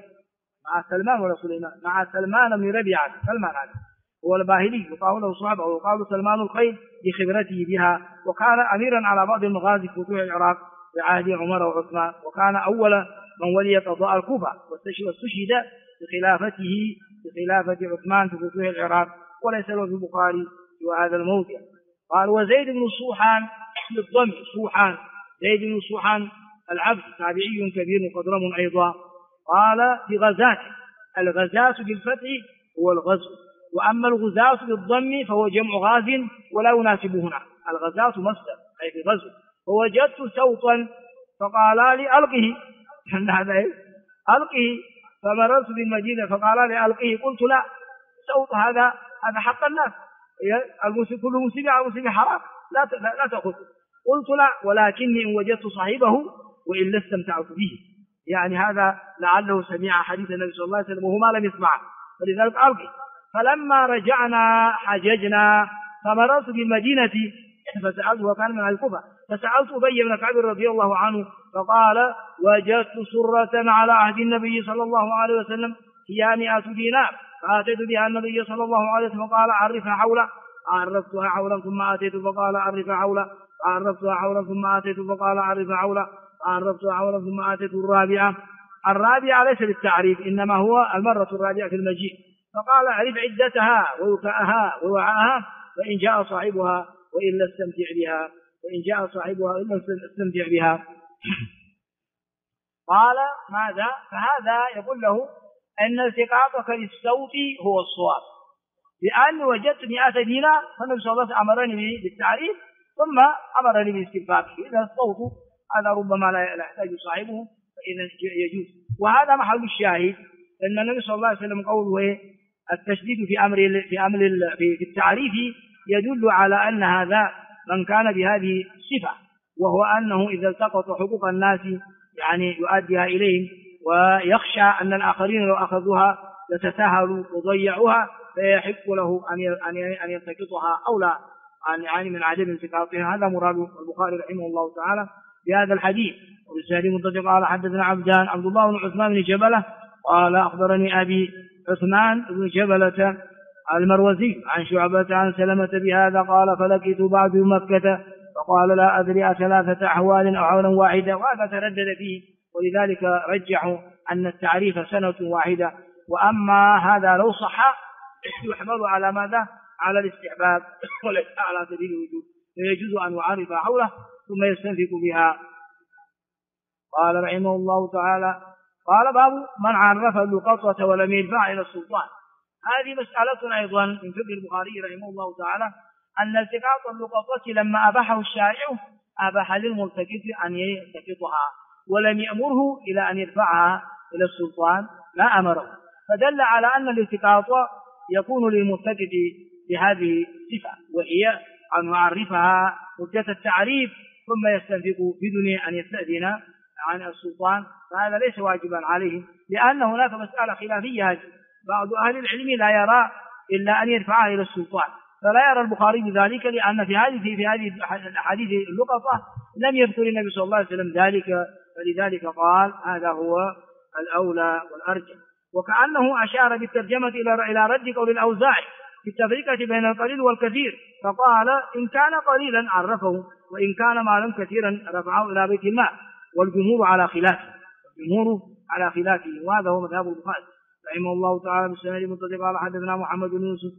مع سلمان بن ربيعة. سلمان هذا هو الباهلي يقال له صعبة ويقال سلمان الخير بخبرته بها، وكان أميرا على بعض المغازي في فتوح العراق بعهد عمر وعثمان، وكان أول من ولي قضاء الكوفة واستشهد بخلافة عثمان في فتوح العراق، وليس له في البخاري وهذا الموضع. قال وزيد بن صوحان بالضم زيد بن صوحان العبد تابعي كبير مخضرم أيضا. قال في غزاة الغزاة بالفتح هو الغزو، وأما الغزاة بالضم فهو جمع غاز ولا يناسبه هنا. الغزاة مصدر أي في غزو. فوجدت سوطا فقال لي ألقه ألقه، فمررت بالمدينة فقال لي ألقه، قلت لا سوط هذا حق الناس، كل مسلم على مسلم حرام لا تأخذ. قلت لا ولكني إن وجدت صاحبه وإلا استمتعت به، يعني هذا لعله سمع حديث النبي صلى الله عليه وسلم وهو ما لم يسمعه فلذلك ألقي. فلما رجعنا حججنا فمررت بالمدينة فسألته وكان من الكوفة فسألت أبي بن كعب رضي الله عنه فقال وجدت سرة على عهد النبي صلى الله عليه وسلم هي 100 دينار فأتيت بها النبي صلى الله عليه وسلم قال عرفها حولا، عرفتها حولا ثم أتيت فقال عرفها حولا، عرفتها حولا ثم أتيت فقال عرفها حولا، عرفتها حولا ثم أتيت الرابعة ليس بالتعريف إنما هو المرة الرابعة في المجيء. فقال عرف عدتها ووكاءها ووعاها فإن جاء صاحبها وإلا استمتع بها قال ماذا؟ فهذا يقول له أن التقاطك للصوت هو الصواب، لأني وجدت 100 دينار فالنبي صلى الله عليه وسلم أمرني بالتعريف ثم أمرني بالاستغفار. إذا الصوت هذا ربما لا يحتاج صاحبه فإذا يجوز. وهذا محل الشاهد أن النبي صلى الله عليه وسلم قوله التشديد في التعريف يدل على أن هذا من كان بهذه الصفة، وهو أنه إذا التقط حقوق الناس يعني يؤديها إليهم، ويخشى أن الآخرين لو أخذوها لتساهلوا وضيعوها، فيحق له أن يلتقطها أو لا، يعني من عدم التقاطها. هذا مراد البخاري رحمه الله تعالى بهذا الحديث. وبالسند متصل قال حدثنا عبد الله بن عثمان بن جبلة قال أخبرني أبي عثمان بن جبلة المروزي عن شعبة عن سلمة بهذا قال فلقيت بعد مكة فقال لا أدري أثلاثة أحوال أو حولا واحدة، وهذا تردد فيه، ولذلك رجحوا أن التعريف سنة واحدة. وأما هذا لو صح يحمل على ماذا؟ على الاستحباب وليس على سبيل الوجوب، فيجوز أن يعرف حوله ثم يستنفق بها. قال رحمه الله تعالى قال باب من عرف اللقطة ولم يدفع إلى السلطان. هذه مسألة أيضا من فقه البخاري رحمه الله تعالى، أن التقاط اللقطة لما أباحه الشارع أباح للملتقط أن يلتقطها، ولم يأمره إلى أن يدفعها إلى السلطان، لا أمره، فدل على أن الالتقاط يكون للملتقط بهذه الصفة، وهي أن يعرفها مدة التعريف ثم يستنفق بدون أن يستأذن عن السلطان، فهذا ليس واجبا عليه، لأن هناك مسألة خلافية، بعض أهل العلم لا يرى إلا أن يدفعها إلى السلطان، فلا يرى البخاري بذلك، لأن في هذه الحديث اللقطة لم يذكر النبي صلى الله عليه وسلم ذلك، فلذلك قال هذا هو الأولى والأرجح. وكأنه أشار بالترجمة إلى رد قول الأوزاعي في التفرقة بين القليل والكثير، فقال إن كان قليلا عرفه، وإن كان مالا كثيرا رفعه إلى بيت المال، والجمهور على خلافه، وهذا هو مذهب البخاري رحمه الله تعالى. بالسند المتصل قال حدثنا محمد بن يوسف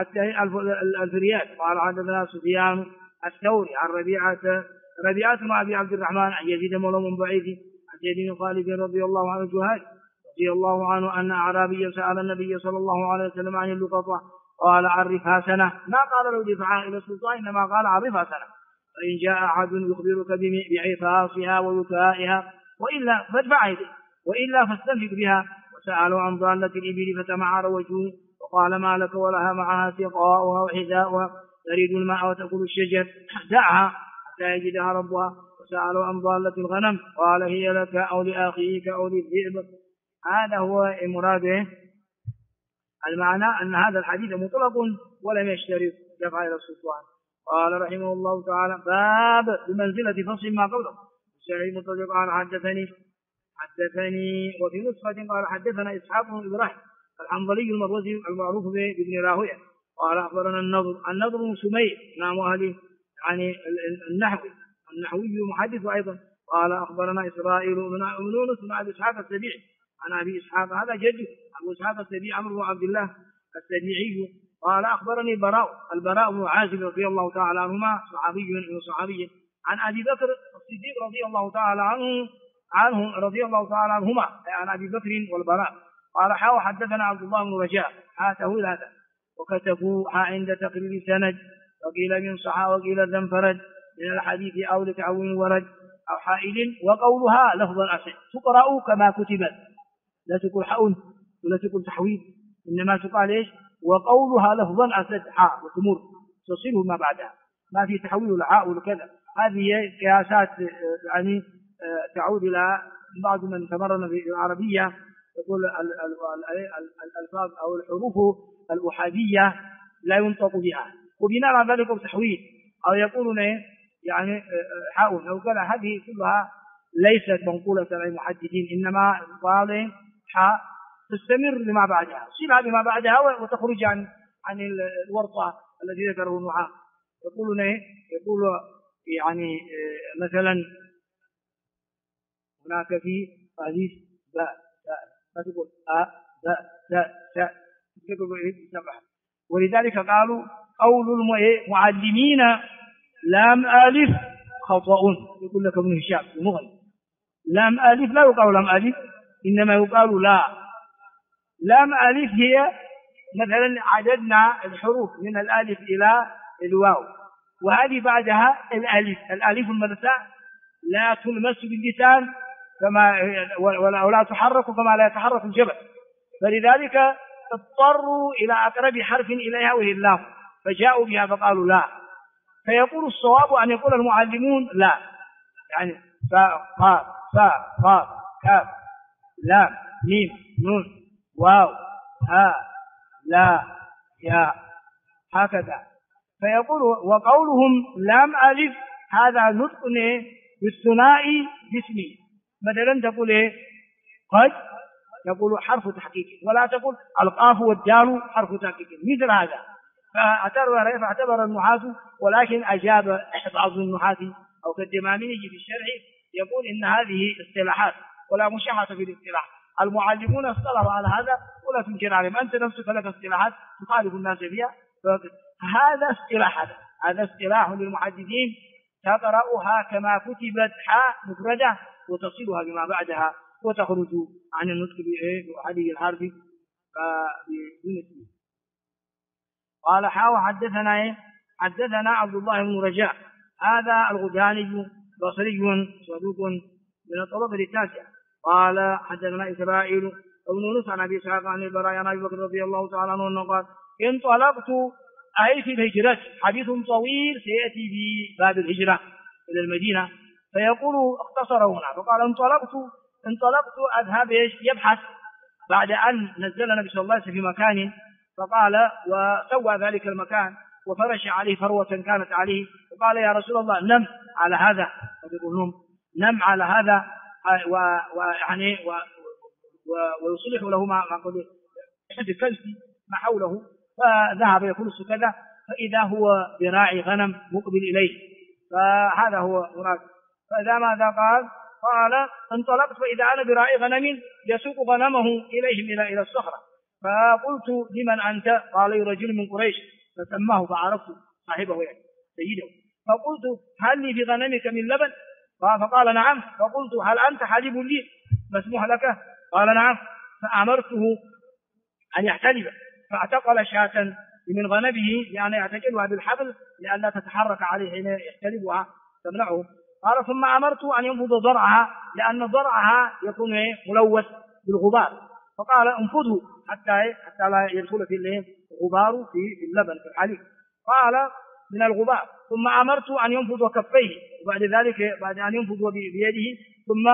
الفريات قال حدثنا سفيان الثوري عن ربيعة بن أبي عبد الرحمن عن يزيد مولى من بعيد عن زيد بن خالد رضي الله عنه الجهاد رضي الله عنه أن أعرابيا سأل النبي صلى الله عليه وسلم عن اللقطة قال عرفها سنة، ما قال لو دفعها إلى السلطان، إنما قال عرفها سنة، فإن جاء أحد يخبرك بعفافها ووكائها وإلا فادفع إليه، وإلا فاستنفق بها. وسألوا عن ضالة الإبل فتمعر وجهه وقال ما لك ولها معها سقاؤها وحذاؤها تريد الماء وتأكل الشجر دعها حتى يجدها ربها. وسألوا عن ضالة الغنم قال هي لك أو لأخيك أو للذئب. هذا هو مراده. المعنى أن هذا الحديث مطلق ولم يشترط دفع إلى السلطان. قال رحمه الله تعالى باب بمنزلة فصل ما قبله. الشيخ مطلق قال حدثني وفي نسخة قال حدثنا إسحاق بن إبراهيم الحنظلي المروزي المعروف بابن راهويه قال أخبرنا النضر بن سمير نام أهله يعني النحوي محدث أيضا قال أخبرنا إسرائيل بن يونس بن أبي إسحاق السبيعي عن أبي إسحاق هذا جده أبو إسحاق السبيعي عمرو بن عبد الله السبيعي قال أخبرني البراء بن عازب رضي الله تعالى عنهما صحابي عن أبي بكر الصديق رضي الله تعالى عنه رضي الله تعالى عنهما عن أبي بكر والبراء قال حدثنا عبد الله بن رجاء هاته إلى هذا وكتبوا عند تقرير سند وقيل من صحة وقيل ذنفرد من الحديث أو لتعوين ورد أو حائل وقولها لفظا أسد تقرأ كما كتبت لا تقول حاء ولا تقول تحويل إنما تقال إيش وقولها لفظا أسد حاء وتمر تصيره ما بعدها ما في تحويل الحاء وكذا. هذه قياسات يعني تعود إلى بعض من تمرن في العربية يقول الألفاظ أو الحروف الأحادية لا ينطق بها وبناء على ذلك تحويل أو يقولون يعني حاء أو كذا. هذه كلها ليست منقولة عن المحدثين إنما قال حاء تستمر لما بعدها صلها لما بعدها وتخرج عن الورطة التي ذكره النحاة. يقولون يقول يعني مثلا هناك في حديث باء ما تقول باء تاء ولذلك قالوا قول المعلمين لام ألف خطأ. يقول لك ابن هشام المغني لام ألف لا يقال لام ألف إنما يقال لا. لام ألف هي مثلا عددنا الحروف من الألف إلى الواو وهذه بعدها الألف المدرسة لا تلمس باللسان كما ولا تحرك كما لا يتحرك الجبل، فلذلك اضطروا إلى أقرب حرف إليها وهي اللام فجاءوا بها فقالوا لا. فيقول الصواب أن يقول المعلمون لا، يعني فاء قاف كاف لام ميم نون واو ها لا يا هكذا. فيقول وقولهم لام ألف هذا نطق بالثنائي باسمي، مثلا تقول إيه قد، يقول حرف تحقيق، ولا تقول القاف والدال حرف تحقيق مثل هذا. فاعتبر النحاة، ولكن أجاب بعض النحاة أو كالدماميني في الشرح يقول إن هذه اصطلاحات ولا مشاحة في الاصطلاح، المعلمون اصطلحوا على هذا ولا تنكر عليهم، أنت نفسك لك اصطلاحات تخالف الناس فيها. هذا اصطلاح، هذا اصطلاح للمحدثين تقرأها كما كتبت حاء مفردة وتصلها بما بعدها وتخرج عن النطق بأحده الحرف بمثله. قال حدثنا عبد الله بن رجاء هذا الغداني بصري صدوق من الطبقة التاسعة. قال حدثنا إسرائيل بن يونس عن أبي إسحاق عن البراء عن أبي بكر رضي الله تعالى عنه أنه قال انطلقت أي في الهجرة، حديث طويل سيأتي في باب الهجرة إلى المدينة، فيقول اختصر هنا فقال انطلقت أذهب يبحث بعد أن نزل النبي صلى الله عليه وسلم في مكان، فقال وسوى ذلك المكان وفرش عليه فروة كانت عليه، وقال يا رسول الله نم على هذا، فيقول نم على هذا ويعني ويصلح له ما قد بكلسي ما حوله، فذهب يكنس كذا فإذا هو براعي غنم مقبل إليه، فهذا هو مراد. فإذا ماذا قال انطلقت فإذا أنا براعي غنم يسوق غنمه إليهم إلى الصخرة، فقلت لمن أنت؟ قال رجل من قريش، فسماه فعرفت صاحبه يعني سيده، فقلت هل لي في غنمك من لبن؟ فقال نعم، فقلت هل أنت حليب لي مسموح لك؟ قال نعم، فأمرته أن يحتلب فاعتقل شاة من غنمه، يعني يعتقلها بالحبل لئلا تتحرك عليه حين يحتلبها تمنعه. قال ثم أمرت أن ينفض ضرعها لأن ضرعها يكون ملوث بالغبار، فقال انفضه حتى لا يدخل في الغبار في اللبن في الحليب، قال من الغبار. ثم أمرت أن ينفض كفيه، وبعد ذلك بعد أن ينفض بيده ثم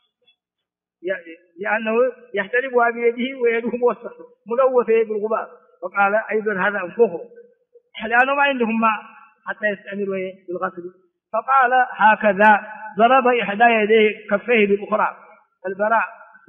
لأنه يحتلبها بيده ويده ملوثة بالغبار، فقال أيضا هذا انفخه لأنه ما عندهم ماء حتى يستعملوا بالغسل، فقال هكذا ضرب إحدى يديه كفيه بالأخرى. البراء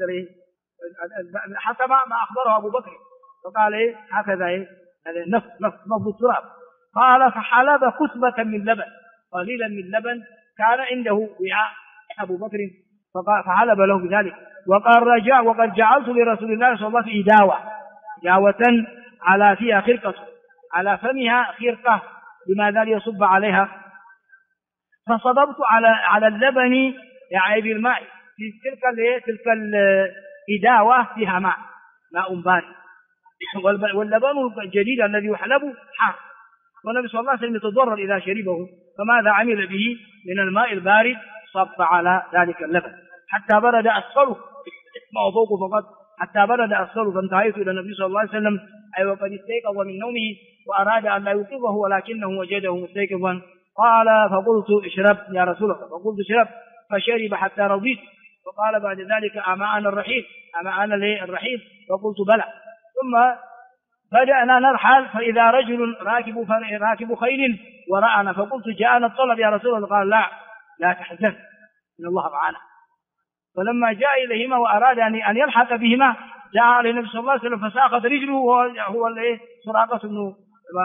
حسب ما أخبره أبو بكر، فقال هكذا نفض التراب. قال فحلب كثبة من لبن، قليلا من لبن كان عنده وعاء أبو بكر، فحلب له بذلك. وقد جعلت لرسول الله صلى الله عليه وسلم داوة على فيها خرقة، على فمها خرقة بماذا ليصب عليها، فصببت على اللبن يعني بالماء في تلك الإداوة فيها ماء بارد، واللبن الجديد الذي يحلب حار، والنبي صلى الله عليه وسلم يتضرر إذا شربه، فماذا عمل به من الماء البارد؟ صب على ذلك اللبن حتى برد أسفله ما فوقه فقط، حتى برد أسفله، فانتهيت إلى النبي صلى الله عليه وسلم أي وقد استيقظ من نومه وأراد أن لا يوقظه ولكنه وجده مستيقظا، قال فقلت اشرب يا رسول الله، فقلت اشرب، فشرب حتى رضيت، فقال بعد ذلك أما أنا الرحيل؟ فقلت بلى. ثم بدأنا نرحل فإذا رجل راكب خيل وراءنا، فقلت جاءنا الطلب يا رسول الله، قال لا تحزن إن الله معنا. فلما جاء إليهما وأراد أن يلحق بهما جاء عليه النبي صلى الله عليه وسلم فساقت رجله، وهو سراقة بن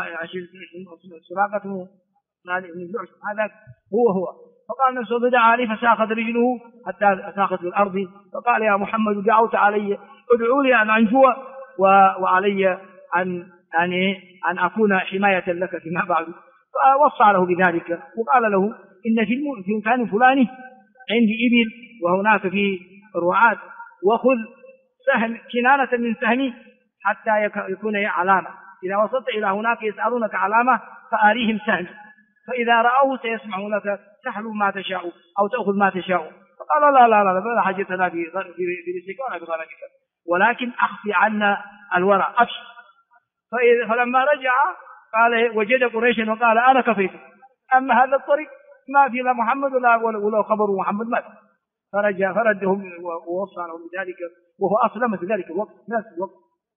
هذا هو، فقال النبي صلى الله عليه وسلم دعا عليه فساقت رجله حتى ساقت بالأرض، فقال يا محمد دعوت علي ادعوا لي أن أنجو وعلي أن أكون حماية لك فيما بعد، فوصى له بذلك وقال له إن في مكان فلاني عندي إبل وهناك في رعاة، وخذ سهم كنانة من سهمي حتى يكون علامة، إذا وصلت إلى هناك يسألونك علامة فأريهم سهمي، فإذا رأوه سيسمعوا لك تحلو ما تشاء أو تأخذ ما تشاء. فقال لا حاجتنا في رزقك ولا بغنمك، ولكن أخفي عنا الورع أبشر. فلما رجع قال وجد قريشا وقال أنا كفيت، أما هذا الطريق ما في لا محمد ولا خبر محمد مات. فردهم ووصى لهم بذلك، وهو أسلم في ذلك الوقت نفس الوقت.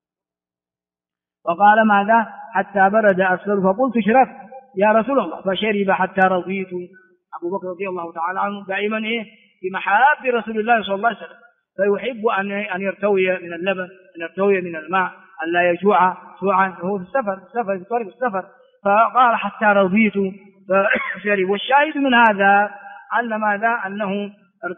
وقال ماذا حتى برد أسفل فقلت اشرب يا رسول الله، فشرب حتى رضيت. أبو بكر رضي الله تعالى عنه دائما في محاب رسول الله صلى الله عليه وسلم، فيحب أن يرتوي من اللبن، أن يرتوي من الماء، أن لا يجوع جوعا، هو في السفر في طريق السفر. فقال حتى رضيت فشرب. والشاهد من هذا أن ماذا أنه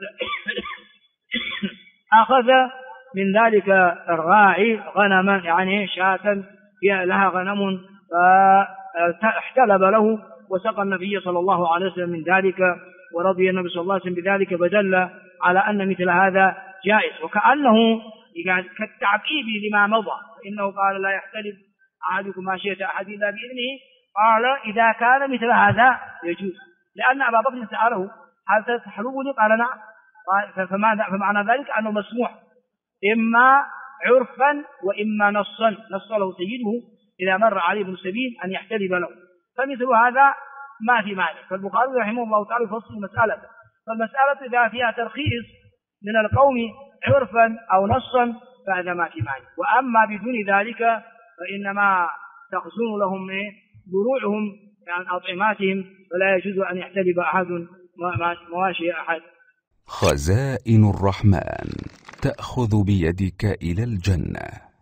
أخذ من ذلك الراعي غنما، يعني شاة لها غنم، فاحتلب له وسقى النبي صلى الله عليه وسلم من ذلك، ورضي النبي صلى الله عليه وسلم بذلك، فدل على أن مثل هذا جائز. وكأنه كالتعقيب لما مضى، فإنه قال لا يحتلب أحدكم ماشية أحد إلا بإذنه، قال إذا كان مثل هذا يجوز، لأن أبا بكر سأله هل تحلبني؟ قال نعم. فمعنى ذلك أنه مسموح إما عرفا وإما نصا، نص له سيده إذا مر عليه ابن السبيل أن يحتلب له، فمثل هذا ما في معنى. فالبخاري رحمه الله تعالى يفصل المسألة، فالمسألة إذا فيها ترخيص من القوم عرفا أو نصا فهذا ما في معنى. وأما بدون ذلك فإنما تخزن لهم ضروعهم عن أطعماتهم، فلا يجوز أن يحتلب أحد مواشي أحد. خزائن الرحمن تأخذ بيدك إلى الجنة.